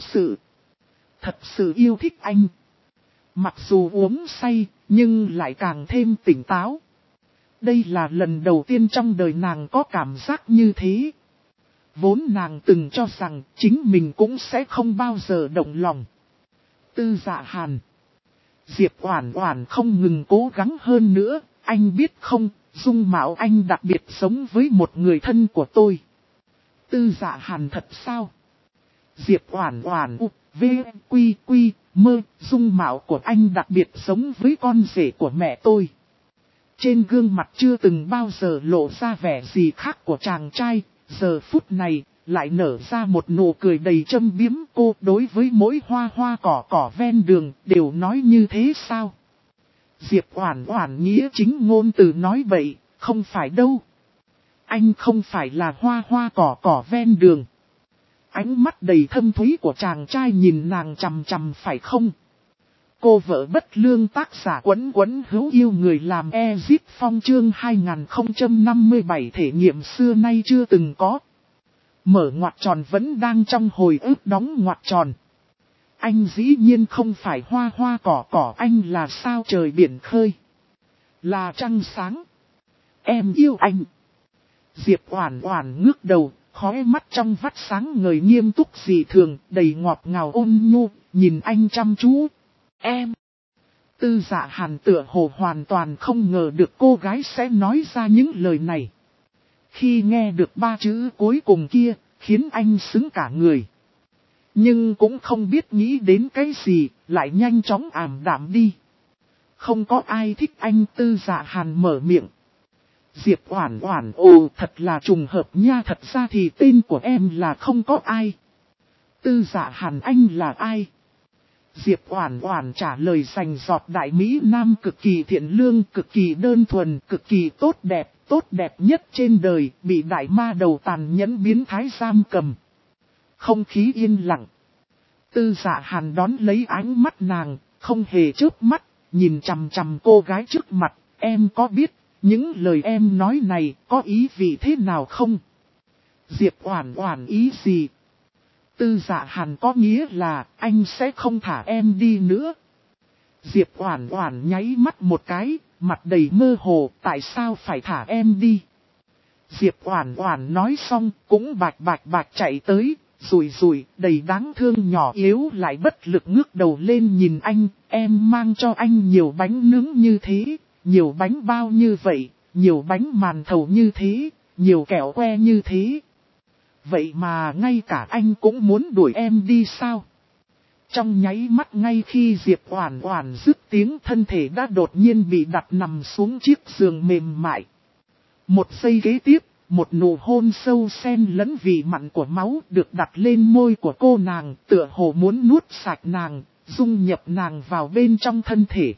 sự yêu thích anh. Mặc dù uống say, nhưng lại càng thêm tỉnh táo. Đây là lần đầu tiên trong đời nàng có cảm giác như thế. Vốn nàng từng cho rằng chính mình cũng sẽ không bao giờ động lòng. Tư Dạ Hàn. Diệp Oản Oản không ngừng cố gắng hơn nữa, anh biết không, dung mạo anh đặc biệt giống với một người thân của tôi. Tư Dạ Hàn thật sao? Diệp Oản Oản v quy quy mơ, dung mạo của anh đặc biệt giống với con rể của mẹ tôi. Trên gương mặt chưa từng bao giờ lộ ra vẻ gì khác của chàng trai, giờ phút này lại nở ra một nụ cười đầy châm biếm. Cô đối với mỗi hoa hoa cỏ ven đường đều nói như thế sao? Diệp Oản Oản nghĩa chính ngôn từ nói bậy, không phải đâu. Anh không phải là hoa hoa cỏ ven đường. Ánh mắt đầy thâm thúy của chàng trai nhìn nàng chằm chằm phải không? Cô vợ bất lương tác giả Quấn Quấn hữu yêu người làm Ezip Phong chương 2057 thể nghiệm xưa nay chưa từng có. Mở ngoặc tròn vẫn đang trong hồi ức đóng ngoặc tròn. Anh dĩ nhiên không phải hoa hoa cỏ, anh là sao trời biển khơi. Là trăng sáng. Em yêu anh. Diệp Oản Oản ngước đầu, khóe mắt trong vắt sáng ngời nghiêm túc dị thường, đầy ngọt ngào ôn nhu, nhìn anh chăm chú. Em. Tư Dạ Hàn tựa hồ hoàn toàn không ngờ được cô gái sẽ nói ra những lời này. Khi nghe được ba chữ cuối cùng kia, khiến anh sững cả người. Nhưng cũng không biết nghĩ đến cái gì, lại nhanh chóng ảm đạm đi. Không có ai thích anh. Tư Dạ Hàn mở miệng. Diệp Oản Oản ồ thật là trùng hợp nha, thật ra thì tên của em là không có ai. Tư Dạ Hàn anh là ai? Diệp Oản Oản trả lời rành rọt đại mỹ nam cực kỳ thiện lương, cực kỳ đơn thuần, cực kỳ tốt đẹp nhất trên đời, bị đại ma đầu tàn nhẫn biến thái giam cầm. Không khí yên lặng. Tư Dạ Hàn đón lấy ánh mắt nàng, không hề chớp mắt, nhìn chằm chằm cô gái trước mặt. Em có biết những lời em nói này có ý vị thế nào không? Diệp Oản Oản ý gì? Tư Dạ Hàn có nghĩa là anh sẽ không thả em đi nữa. Diệp Oản Oản nháy mắt một cái, mặt đầy mơ hồ, tại sao phải thả em đi? Diệp Oản Oản nói xong cũng bạch chạy tới, rủi, đầy đáng thương nhỏ yếu lại bất lực ngước đầu lên nhìn anh. Em mang cho anh nhiều bánh nướng như thế, nhiều bánh bao như vậy, nhiều bánh màn thầu như thế, nhiều kẹo que như thế. Vậy mà ngay cả anh cũng muốn đuổi em đi sao? Trong nháy mắt ngay khi Diệp Oản Oản dứt tiếng, thân thể đã đột nhiên bị đặt nằm xuống chiếc giường mềm mại. Một giây kế tiếp, một nụ hôn sâu xen lẫn vị mặn của máu được đặt lên môi của cô nàng, tựa hồ muốn nuốt sạch nàng, dung nhập nàng vào bên trong thân thể.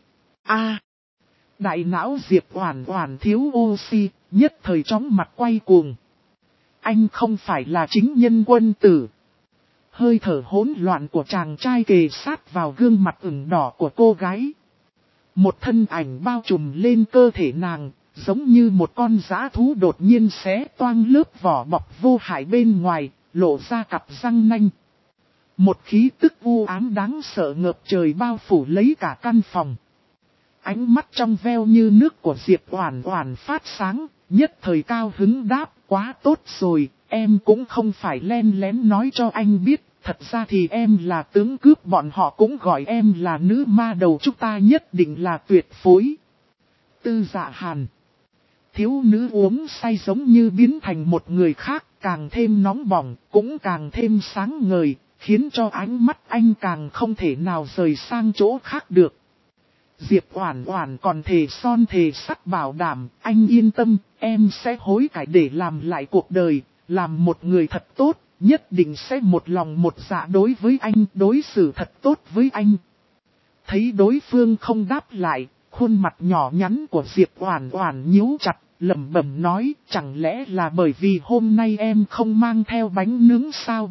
Đại não Diệp Oản Oản thiếu oxy, nhất thời chóng mặt quay cuồng. Anh không phải là chính nhân quân tử. Hơi thở hỗn loạn của chàng trai kề sát vào gương mặt ửng đỏ của cô gái. Một thân ảnh bao trùm lên cơ thể nàng, giống như một con dã thú đột nhiên xé toang lớp vỏ bọc vô hại bên ngoài, lộ ra cặp răng nanh. Một khí tức u ám đáng sợ ngập trời bao phủ lấy cả căn phòng. Ánh mắt trong veo như nước của Diệp Oản Oản phát sáng, nhất thời cao hứng đáp, quá tốt rồi, em cũng không phải len lén nói cho anh biết, thật ra thì em là tướng cướp, bọn họ cũng gọi em là nữ ma đầu, chúng ta nhất định là tuyệt phối. Tư Dạ Hàn. Thiếu nữ uống say giống như biến thành một người khác, càng thêm nóng bỏng, cũng càng thêm sáng ngời, khiến cho ánh mắt anh càng không thể nào rời sang chỗ khác được. Diệp Oản Oản còn thề son thề sắt bảo đảm, anh yên tâm, em sẽ hối cải để làm lại cuộc đời, làm một người thật tốt, nhất định sẽ một lòng một dạ đối với anh, đối xử thật tốt với anh. Thấy đối phương không đáp lại, khuôn mặt nhỏ nhắn của Diệp Oản Oản nhíu chặt, lẩm bẩm nói, chẳng lẽ là bởi vì hôm nay em không mang theo bánh nướng sao?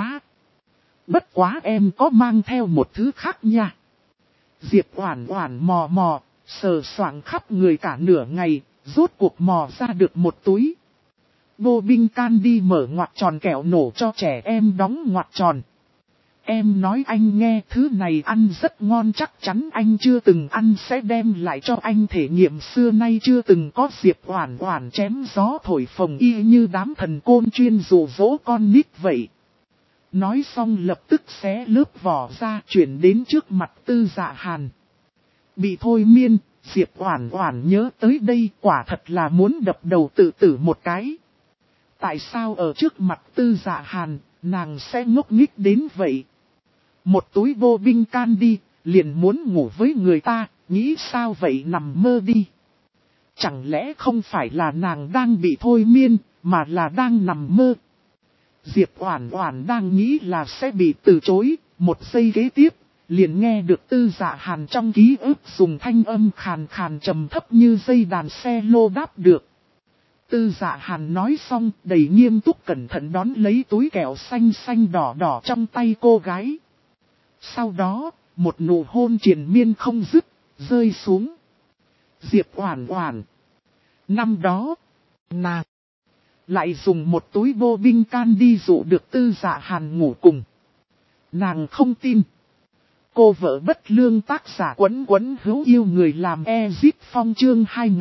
Bất quá em có mang theo một thứ khác nha. Diệp Oản Oản mò mò, sờ soạng khắp người cả nửa ngày, rốt cuộc mò ra được một túi. Vô binh candy mở ngoặc tròn kẹo nổ cho trẻ em đóng ngoặc tròn. Em nói anh nghe, thứ này ăn rất ngon, chắc chắn anh chưa từng ăn, sẽ đem lại cho anh thể nghiệm xưa nay chưa từng có. Diệp Oản Oản chém gió thổi phồng y như đám thần côn chuyên dụ dỗ con nít vậy. Nói xong lập tức xé lớp vỏ ra, chuyển đến trước mặt Tư Dạ Hàn. Bị thôi miên, Diệp Oản Oản nhớ tới đây, quả thật là muốn đập đầu tự tử một cái. Tại sao ở trước mặt Tư Dạ Hàn, nàng sẽ ngốc nghếch đến vậy? Một túi vô binh candy, liền muốn ngủ với người ta, nghĩ sao vậy, nằm mơ đi. Chẳng lẽ không phải là nàng đang bị thôi miên, mà là đang nằm mơ? Diệp Oản Oản đang nghĩ là sẽ bị từ chối, một giây kế tiếp, liền nghe được Tư Dạ Hàn trong ký ức dùng thanh âm khàn khàn trầm thấp như dây đàn xe lô đáp được. Tư Dạ Hàn nói xong, đầy nghiêm túc cẩn thận đón lấy túi kẹo xanh xanh đỏ đỏ trong tay cô gái. Sau đó, một nụ hôn triền miên không dứt, rơi xuống. Diệp Oản Oản. Năm đó, nàng lại dùng một túi vô binh candy dụ được Tư Dạ Hàn ngủ cùng. Nàng không tin. Cô vợ bất lương, tác giả Quấn Quấn hữu yêu người làm Ezip Phong, chương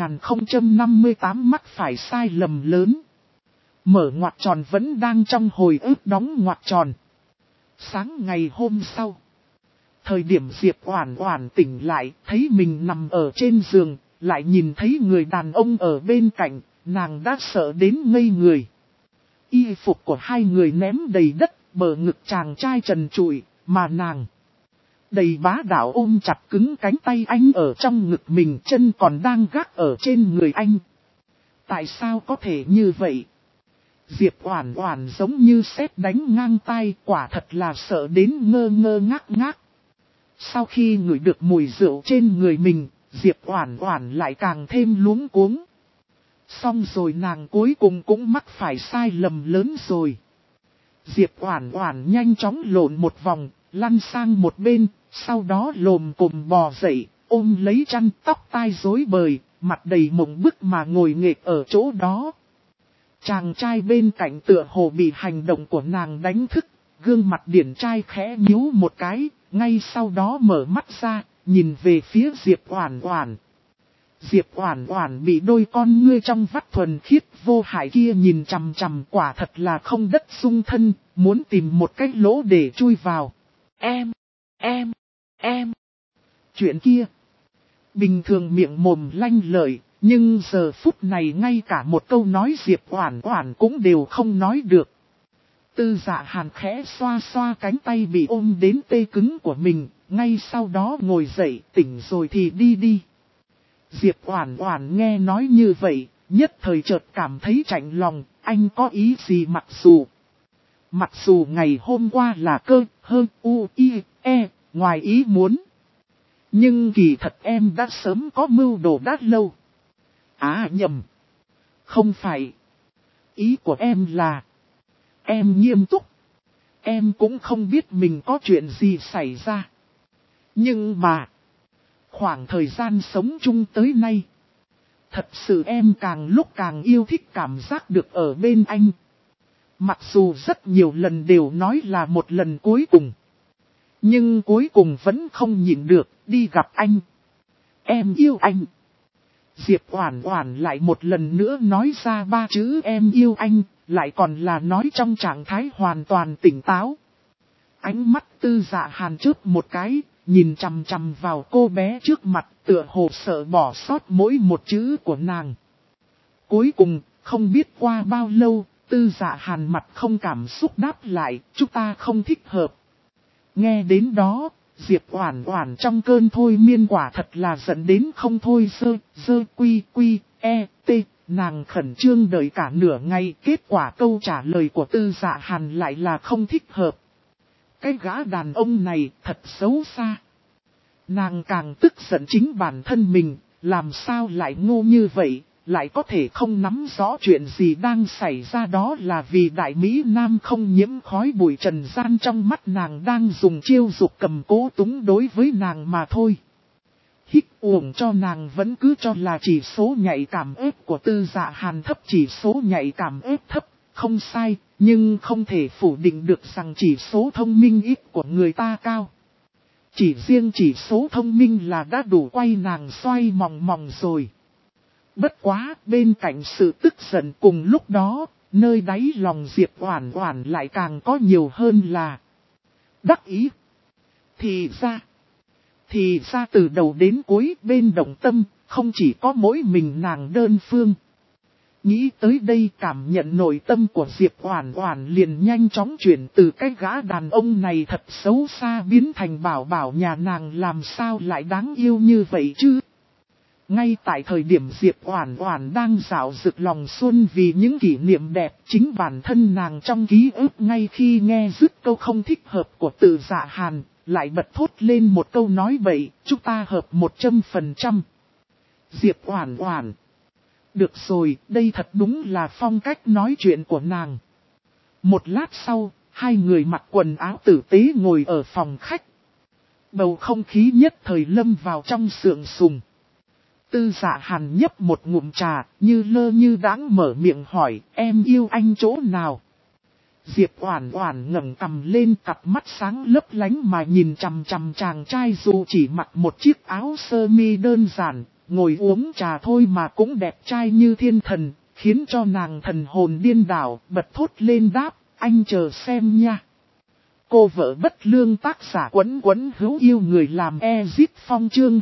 2058 mắc phải sai lầm lớn. Mở ngoặc tròn vẫn đang trong hồi ức đóng ngoặc tròn. Sáng ngày hôm sau, thời điểm Diệp Oản Oản tỉnh lại, thấy mình nằm ở trên giường, lại nhìn thấy người đàn ông ở bên cạnh, nàng đã sợ đến ngây người. Y phục của hai người ném đầy đất, bờ ngực chàng trai trần trụi, mà nàng đầy bá đạo ôm chặt cứng cánh tay anh ở trong ngực mình, chân còn đang gác ở trên người anh. Tại sao có thể như vậy? Diệp Oản Oản giống như sét đánh ngang tai, quả thật là sợ đến ngơ ngơ ngác ngác. Sau khi ngửi được mùi rượu trên người mình, Diệp Oản Oản lại càng thêm luống cuống. Xong rồi, nàng cuối cùng cũng mắc phải sai lầm lớn rồi. Diệp Oản Oản nhanh chóng lộn một vòng, lăn sang một bên, sau đó lồm cồm bò dậy, ôm lấy chăn, tóc tai rối bời, mặt đầy mộng bức mà ngồi nghệch ở chỗ đó. Chàng trai bên cạnh tựa hồ bị hành động của nàng đánh thức, gương mặt điển trai khẽ nhíu một cái, ngay sau đó mở mắt ra, nhìn về phía Diệp Oản Oản. Diệp Oản Oản bị đôi con ngươi trong vắt thuần khiết vô hại kia nhìn chằm chằm, quả thật là không đất dung thân, muốn tìm một cái lỗ để chui vào. Em. Chuyện kia. Bình thường miệng mồm lanh lợi, nhưng giờ phút này ngay cả một câu nói Diệp Oản Oản cũng đều không nói được. Tư Dạ Hàn khẽ xoa xoa cánh tay bị ôm đến tê cứng của mình, ngay sau đó ngồi dậy, tỉnh rồi thì đi đi. Diệp Oản Oản nghe nói như vậy, nhất thời chợt cảm thấy chạnh lòng, anh có ý gì? Mặc dù ngày hôm qua là ngoài ý muốn. Nhưng kỳ thật em đã sớm có mưu đồ đã lâu. À nhầm. Không phải. Ý của em là, em nghiêm túc. Em cũng không biết mình có chuyện gì xảy ra. Nhưng mà, khoảng thời gian sống chung tới nay, thật sự em càng lúc càng yêu thích cảm giác được ở bên anh. Mặc dù rất nhiều lần đều nói là một lần cuối cùng, nhưng cuối cùng vẫn không nhịn được, đi gặp anh. Em yêu anh. Diệp Oản Oản lại một lần nữa nói ra ba chữ em yêu anh, lại còn là nói trong trạng thái hoàn toàn tỉnh táo. Ánh mắt Tư Dạ Hàn chớp một cái, nhìn chằm chằm vào cô bé trước mặt, tựa hồ sợ bỏ sót mỗi một chữ của nàng. Cuối cùng, không biết qua bao lâu, Tư Dạ Hàn mặt không cảm xúc đáp lại, chúng ta không thích hợp. Nghe đến đó, Diệp Oản Oản trong cơn thôi miên quả thật là giận đến không thôi. Nàng khẩn trương đợi cả nửa ngày, kết quả câu trả lời của Tư Dạ Hàn lại là không thích hợp. Cái gã đàn ông này thật xấu xa. Nàng càng tức giận chính bản thân mình, làm sao lại ngu như vậy, lại có thể không nắm rõ chuyện gì đang xảy ra, đó là vì đại Mỹ Nam không nhiễm khói bụi trần gian trong mắt nàng đang dùng chiêu dục cầm cố túng đối với nàng mà thôi. Hít uổng cho nàng vẫn cứ cho là chỉ số nhạy cảm ép của Tư Dạ Hàn thấp, chỉ số nhạy cảm ép thấp, không sai, nhưng không thể phủ định được rằng chỉ số thông minh ít của người ta cao. Chỉ riêng chỉ số thông minh là đã đủ quay nàng xoay mòng mòng rồi. Bất quá, bên cạnh sự tức giận cùng lúc đó, nơi đáy lòng Diệp Oản Oản lại càng có nhiều hơn là đắc ý. Thì ra từ đầu đến cuối bên Đồng Tâm, không chỉ có mỗi mình nàng đơn phương. Nghĩ tới đây, cảm nhận nội tâm của Diệp Oản Oản liền nhanh chóng chuyển từ cái gã đàn ông này thật xấu xa biến thành bảo bảo nhà nàng làm sao lại đáng yêu như vậy chứ. Ngay tại thời điểm Diệp Oản Oản đang dạo dực lòng xuân vì những kỷ niệm đẹp, chính bản thân nàng trong ký ức ngay khi nghe dứt câu không thích hợp của Từ Dạ Hàn, lại bật thốt lên một câu nói bậy, chúng ta hợp 100%. Diệp Oản Oản. Được rồi, đây thật đúng là phong cách nói chuyện của nàng. Một lát sau, hai người mặc quần áo tử tế ngồi ở phòng khách. Bầu không khí nhất thời lâm vào trong sượng sùng. Tư Dạ Hàn nhấp một ngụm trà, như lơ như đãng mở miệng hỏi, em yêu anh chỗ nào? Diệp Oản Oản ngẩng cằm lên, cặp mắt sáng lấp lánh mà nhìn chằm chằm chàng trai dù chỉ mặc một chiếc áo sơ mi đơn giản, ngồi uống trà thôi mà cũng đẹp trai như thiên thần, khiến cho nàng thần hồn điên đảo, bật thốt lên đáp, anh chờ xem nha. Cô vợ bất lương tác giả Quấn Quấn hữu yêu người làm Ezit Phong chương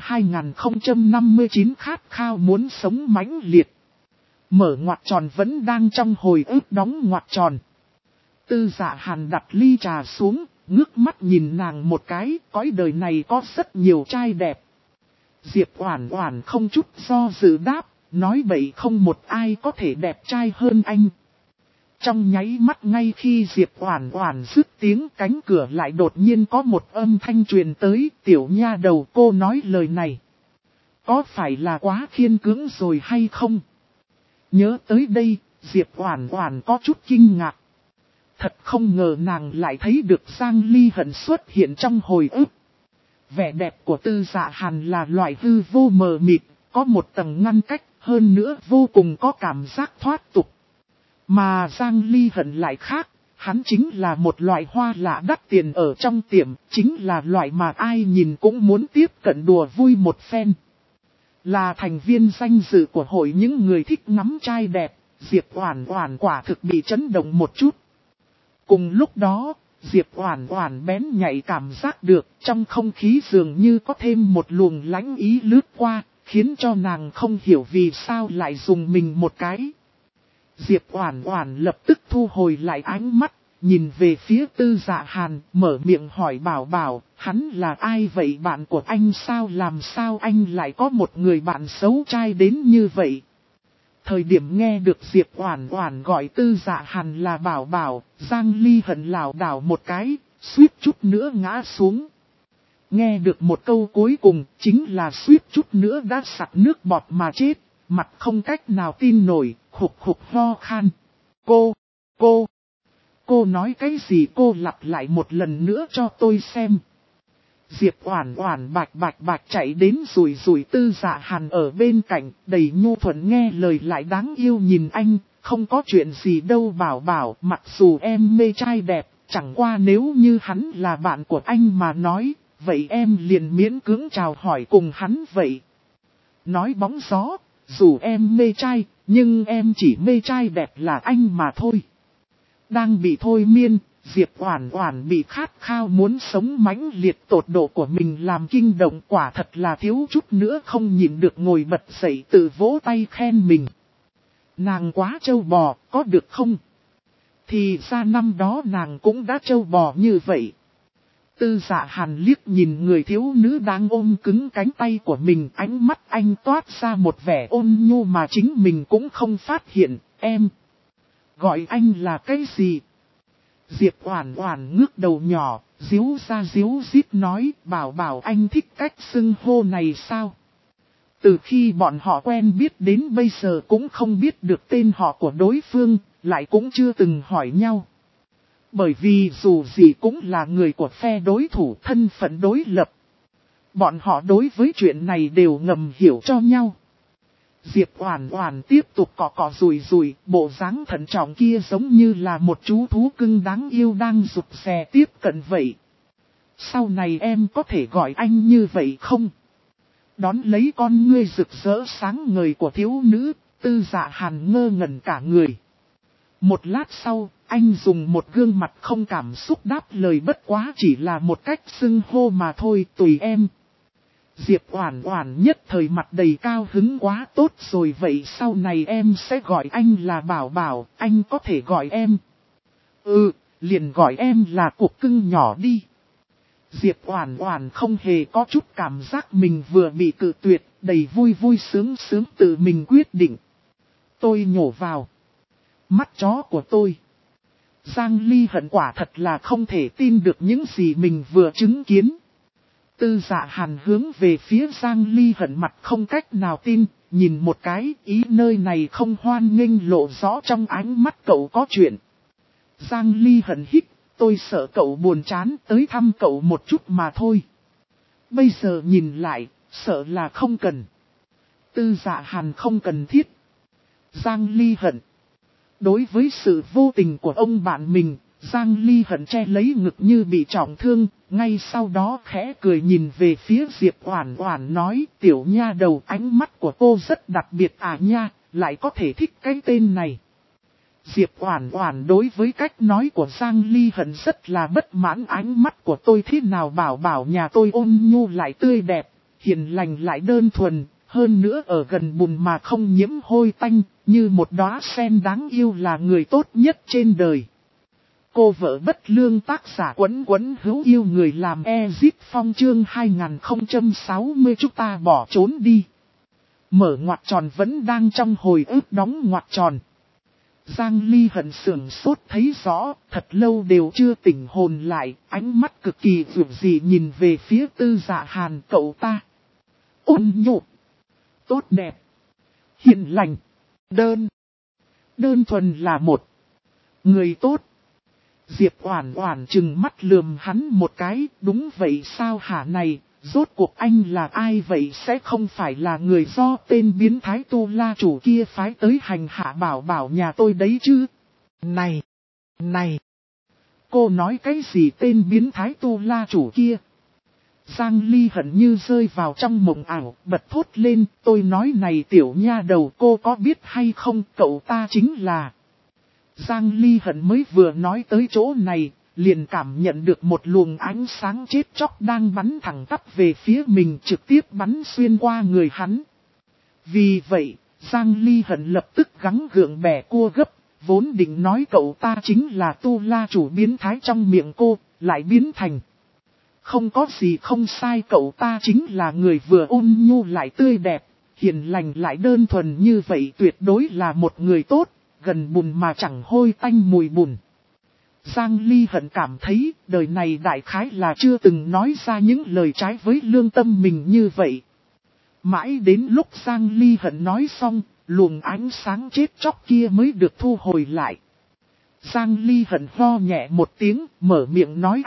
2059 khát khao muốn sống mãnh liệt. Mở ngoặc tròn vẫn đang trong hồi ức đóng ngoặc tròn. Tư Dạ Hàn đặt ly trà xuống, ngước mắt nhìn nàng một cái, cõi đời này có rất nhiều trai đẹp. Diệp Oản Oản không chút do dự đáp, nói bậy không một ai có thể đẹp trai hơn anh. Trong nháy mắt ngay khi Diệp Oản Oản dứt tiếng, cánh cửa lại đột nhiên có một âm thanh truyền tới, tiểu nha đầu, cô nói lời này. Có phải là quá khiên cưỡng rồi hay không? Nhớ tới đây, Diệp Oản Oản có chút kinh ngạc. Thật không ngờ nàng lại thấy được Giang Ly Hận xuất hiện trong hồi ức. Vẻ đẹp của Tư Dạ Hàn là loại hư vô mờ mịt, có một tầng ngăn cách, hơn nữa vô cùng có cảm giác thoát tục. Mà Giang Ly Hận lại khác, hắn chính là một loại hoa lạ đắt tiền ở trong tiệm, chính là loại mà ai nhìn cũng muốn tiếp cận đùa vui một phen. Là thành viên danh dự của hội những người thích ngắm trai đẹp, Diệp Oản Oản quả thực bị chấn động một chút. Cùng lúc đó, Diệp Oản Oản bén nhạy cảm giác được trong không khí dường như có thêm một luồng lãnh ý lướt qua, khiến cho nàng không hiểu vì sao lại dùng mình một cái. Diệp Oản Oản lập tức thu hồi lại ánh mắt, nhìn về phía Tư Dạ Hàn, mở miệng hỏi bảo bảo, hắn là ai vậy, bạn của anh sao, làm sao anh lại có một người bạn xấu trai đến như vậy? Thời điểm nghe được Diệp Oản Oản gọi Tư Dạ Hàn là bảo bảo, Giang Ly Hận lảo đảo một cái, suýt chút nữa ngã xuống. Nghe được một câu cuối cùng, chính là suýt chút nữa đã sặc nước bọt mà chết, mặt không cách nào tin nổi, khục khục ho khan. Cô nói cái gì, cô lặp lại một lần nữa cho tôi xem. Diệp Oản Oản bạch chạy đến rủi rủi Tư Dạ Hàn ở bên cạnh, đầy nhu thuận nghe lời lại đáng yêu nhìn anh, không có chuyện gì đâu bảo bảo, mặc dù em mê trai đẹp, chẳng qua nếu như hắn là bạn của anh mà nói, vậy em liền miễn cưỡng chào hỏi cùng hắn vậy. Nói bóng gió, dù em mê trai, nhưng em chỉ mê trai đẹp là anh mà thôi. Đang bị thôi miên, Diệp Oản Oản bị khát khao muốn sống mãnh liệt tột độ của mình làm kinh động, quả thật là thiếu chút nữa không nhịn được ngồi bật dậy tự vỗ tay khen mình. Nàng quá trâu bò, có được không? Thì ra năm đó nàng cũng đã trâu bò như vậy. Tư Dạ Hàn liếc nhìn người thiếu nữ đang ôm cứng cánh tay của mình, ánh mắt anh toát ra một vẻ ôn nhu mà chính mình cũng không phát hiện, em. Gọi anh là cái gì? Diệp Oản Oản ngước đầu nhỏ, díu ra díu dít nói, bảo bảo anh thích cách xưng hô này sao? Từ khi bọn họ quen biết đến bây giờ cũng không biết được tên họ của đối phương, lại cũng chưa từng hỏi nhau. Bởi vì dù gì cũng là người của phe đối thủ, thân phận đối lập. Bọn họ đối với chuyện này đều ngầm hiểu cho nhau. Diệp Oản Oản tiếp tục cọ cọ rùi rùi, bộ dáng thận trọng kia giống như là một chú thú cưng đáng yêu đang rụt rè tiếp cận vậy. Sau này em có thể gọi anh như vậy không? Đón lấy con ngươi rực rỡ sáng ngời của thiếu nữ, Tư Dạ Hàn ngơ ngẩn cả người. Một lát sau, anh dùng một gương mặt không cảm xúc đáp lời, bất quá chỉ là một cách xưng hô mà thôi, tùy em. Diệp Oản Oản nhất thời mặt đầy cao hứng, quá tốt rồi, vậy sau này em sẽ gọi anh là Bảo Bảo, anh có thể gọi em. Liền gọi em là cục cưng nhỏ đi. Diệp Oản Oản không hề có chút cảm giác mình vừa bị cự tuyệt, đầy vui vui sướng sướng tự mình quyết định. Tôi nhổ vào. Mắt chó của tôi. Giang Ly Hận quả thật là không thể tin được những gì mình vừa chứng kiến. Tư Dạ Hàn hướng về phía Giang Ly Hận mặt không cách nào tin, nhìn một cái, ý nơi này không hoan nghênh lộ rõ trong ánh mắt cậu có chuyện. Giang Ly Hận hít, tôi sợ cậu buồn chán, tới thăm cậu một chút mà thôi. Bây giờ nhìn lại, sợ là không cần. Tư Dạ Hàn không cần thiết. Giang Ly Hận. Đối với sự vô tình của ông bạn mình, Giang Ly Hận che lấy ngực như bị trọng thương, ngay sau đó khẽ cười nhìn về phía Diệp Oản Oản nói, tiểu nha đầu, ánh mắt của cô rất đặc biệt à nha, lại có thể thích cái tên này. Diệp Oản Oản đối với cách nói của Giang Ly Hận rất là bất mãn, ánh mắt của tôi thế nào, Bảo Bảo nhà tôi ôn nhu lại tươi đẹp, hiền lành lại đơn thuần, hơn nữa ở gần bùn mà không nhiễm hôi tanh, như một đóa sen đáng yêu, là người tốt nhất trên đời. Cô vợ bất lương, tác giả Quấn Quấn hữu yêu người làm Ezip Phong, chương 2060 chúng ta bỏ trốn đi. Mở ngoặc tròn vẫn đang trong hồi ức đóng ngoặc tròn. Giang Ly Hận sửng sốt thấy rõ, thật lâu đều chưa tỉnh hồn lại, ánh mắt cực kỳ dịu dị nhìn về phía Tư Dạ Hàn, cậu ta. Ôn nhu, tốt đẹp, hiền lành, đơn thuần là một người tốt. Diệp Oản Oản trừng mắt lườm hắn một cái, đúng vậy sao hả này, rốt cuộc anh là ai vậy, sẽ không phải là người do tên biến thái Tu La chủ kia phái tới hành hạ Bảo Bảo nhà tôi đấy chứ? Này, cô nói cái gì, tên biến thái Tu La chủ kia? Giang Ly Hận như rơi vào trong mộng ảo, bật thốt lên, tôi nói này tiểu nha đầu, cô có biết hay không, cậu ta chính là... Giang Ly Hận mới vừa nói tới chỗ này, liền cảm nhận được một luồng ánh sáng chết chóc đang bắn thẳng tắp về phía mình, trực tiếp bắn xuyên qua người hắn. Vì vậy, Giang Ly Hận lập tức gắng gượng bẻ cua gấp, vốn định nói cậu ta chính là Tu La chủ biến thái trong miệng cô, lại biến thành. Không có gì không sai, cậu ta chính là người vừa ôn nhu lại tươi đẹp, hiền lành lại đơn thuần như vậy, tuyệt đối là một người tốt, gần bùn mà chẳng hôi tanh mùi bùn. Giang Ly Hận cảm thấy đời này đại khái là chưa từng nói ra những lời trái với lương tâm mình như vậy. Mãi đến lúc Giang Ly Hận nói xong, luồng ánh sáng chết chóc kia mới được thu hồi lại. Giang Ly Hận ho nhẹ một tiếng, mở miệng nói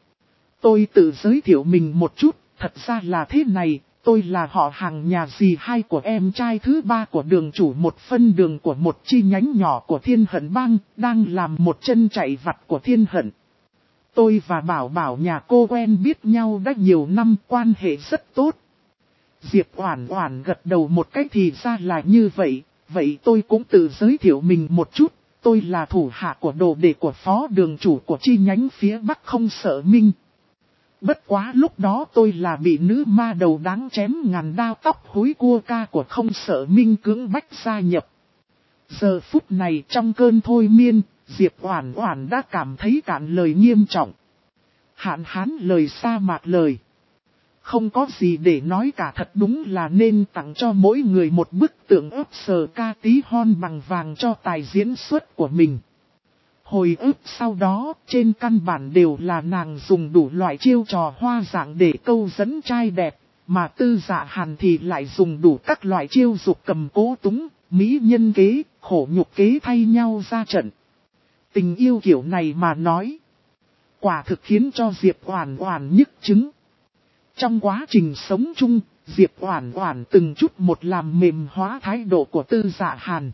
tôi tự giới thiệu mình một chút, thật ra là thế này, tôi là họ hàng nhà dì hai của em trai thứ ba của đường chủ một phân đường của một chi nhánh nhỏ của Thiên Hận Bang, đang làm một chân chạy vặt của Thiên Hận. Tôi và Bảo Bảo nhà cô quen biết nhau đã nhiều năm, quan hệ rất tốt. Diệp Oản Oản gật đầu một cái, thì ra là như vậy, vậy tôi cũng tự giới thiệu mình một chút, tôi là thủ hạ của đồ đệ của phó đường chủ của chi nhánh phía Bắc Không Sợ Minh. Bất quá lúc đó tôi là bị nữ ma đầu đáng chém ngàn đao tóc húi cua ca của Không Sợ Minh cưỡng bách gia nhập. Giờ phút này trong cơn thôi miên, Diệp Oản Oản đã cảm thấy cạn lời nghiêm trọng. Hạn hán lời sa mạc lời. Không có gì để nói cả, thật đúng là nên tặng cho mỗi người một bức tượng ốp sờ ca tí hon bằng vàng cho tài diễn xuất của mình. Hồi ức sau đó, trên căn bản đều là nàng dùng đủ loại chiêu trò hoa dạng để câu dẫn trai đẹp, mà Tư Dạ Hàn thì lại dùng đủ các loại chiêu dục cầm cố túng, mỹ nhân kế, khổ nhục kế thay nhau ra trận. Tình yêu kiểu này mà nói, quả thực khiến cho Diệp Oản Oản nhức chứng. Trong quá trình sống chung, Diệp Oản Oản từng chút một làm mềm hóa thái độ của Tư Dạ Hàn.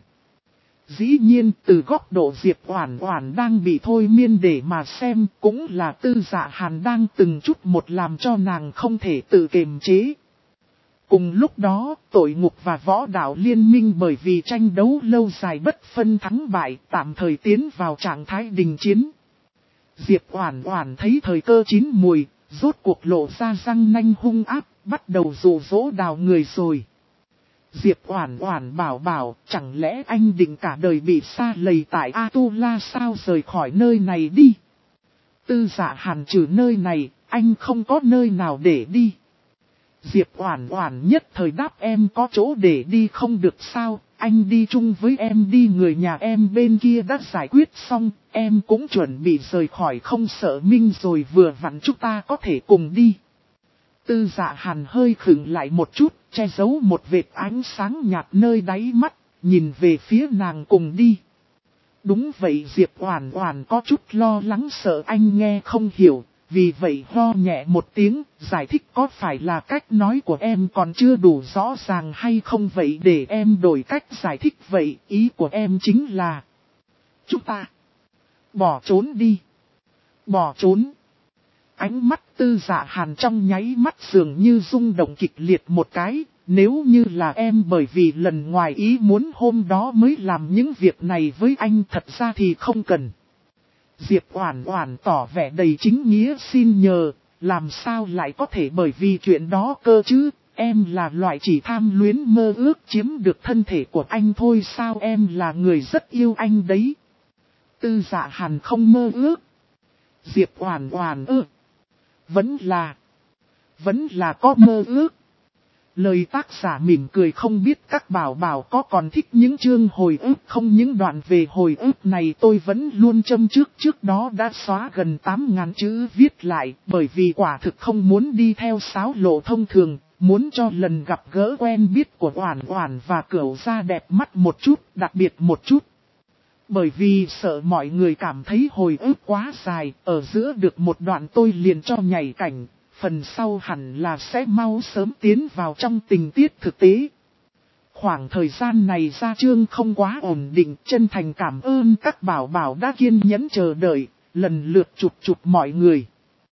Dĩ nhiên từ góc độ Diệp Oản Oản đang bị thôi miên để mà xem, cũng là Tư Dạ Hàn đang từng chút một làm cho nàng không thể tự kiềm chế. Cùng lúc đó, Tội Ngục và Võ Đạo Liên minh bởi vì tranh đấu lâu dài bất phân thắng bại, tạm thời tiến vào trạng thái đình chiến. Diệp Oản Oản thấy thời cơ chín mùi, rốt cuộc lộ ra răng nanh hung ác, bắt đầu dụ dỗ Đào người rồi. Diệp Oản Oản bảo, chẳng lẽ anh định cả đời bị sa lầy tại Atula sao, rời khỏi nơi này đi. Tư Dạ Hàn, trừ nơi này, anh không có nơi nào để đi. Diệp Oản Oản nhất thời đáp, em có chỗ để đi không được sao, anh đi chung với em đi, người nhà em bên kia đã giải quyết xong, em cũng chuẩn bị rời khỏi Không Sợ Minh rồi, vừa vặn chúng ta có thể cùng đi. Tư Dạ Hàn hơi khựng lại một chút, che giấu một vệt ánh sáng nhạt nơi đáy mắt, nhìn về phía nàng cùng đi. Đúng vậy, Diệp Oản Oản có chút lo lắng sợ anh nghe không hiểu, vì vậy ho nhẹ một tiếng, giải thích có phải là cách nói của em còn chưa đủ rõ ràng hay không, vậy để em đổi cách giải thích vậy, ý của em chính là chúng ta bỏ trốn đi. Bỏ trốn. Ánh mắt Tư Dạ Hàn trong nháy mắt dường như rung động kịch liệt một cái, nếu như là em bởi vì lần ngoài ý muốn hôm đó mới làm những việc này với anh, thật ra thì không cần. Diệp Oản Oản tỏ vẻ đầy chính nghĩa, xin nhờ, làm sao lại có thể bởi vì chuyện đó cơ chứ, em là loại chỉ tham luyến mơ ước chiếm được thân thể của anh thôi sao, em là người rất yêu anh đấy. Tư Dạ Hàn không mơ ước. Diệp Oản Oản Vẫn là có mơ ước. Lời tác giả mỉm cười, không biết các bảo có còn thích những chương hồi ức không. Những đoạn về hồi ức này tôi vẫn luôn châm trước đó đã xóa gần 8.000 chữ viết lại, bởi vì quả thực không muốn đi theo sáo lộ thông thường, muốn cho lần gặp gỡ quen biết của Oản Oản và Cửu Gia đẹp mắt một chút, đặc biệt một chút. Bởi vì sợ mọi người cảm thấy hồi ức quá dài, ở giữa được một đoạn tôi liền cho nhảy cảnh, phần sau hẳn là sẽ mau sớm tiến vào trong tình tiết thực tế. Khoảng thời gian này ra chương không quá ổn định, chân thành cảm ơn các bảo đã kiên nhẫn chờ đợi, lần lượt chụp mọi người.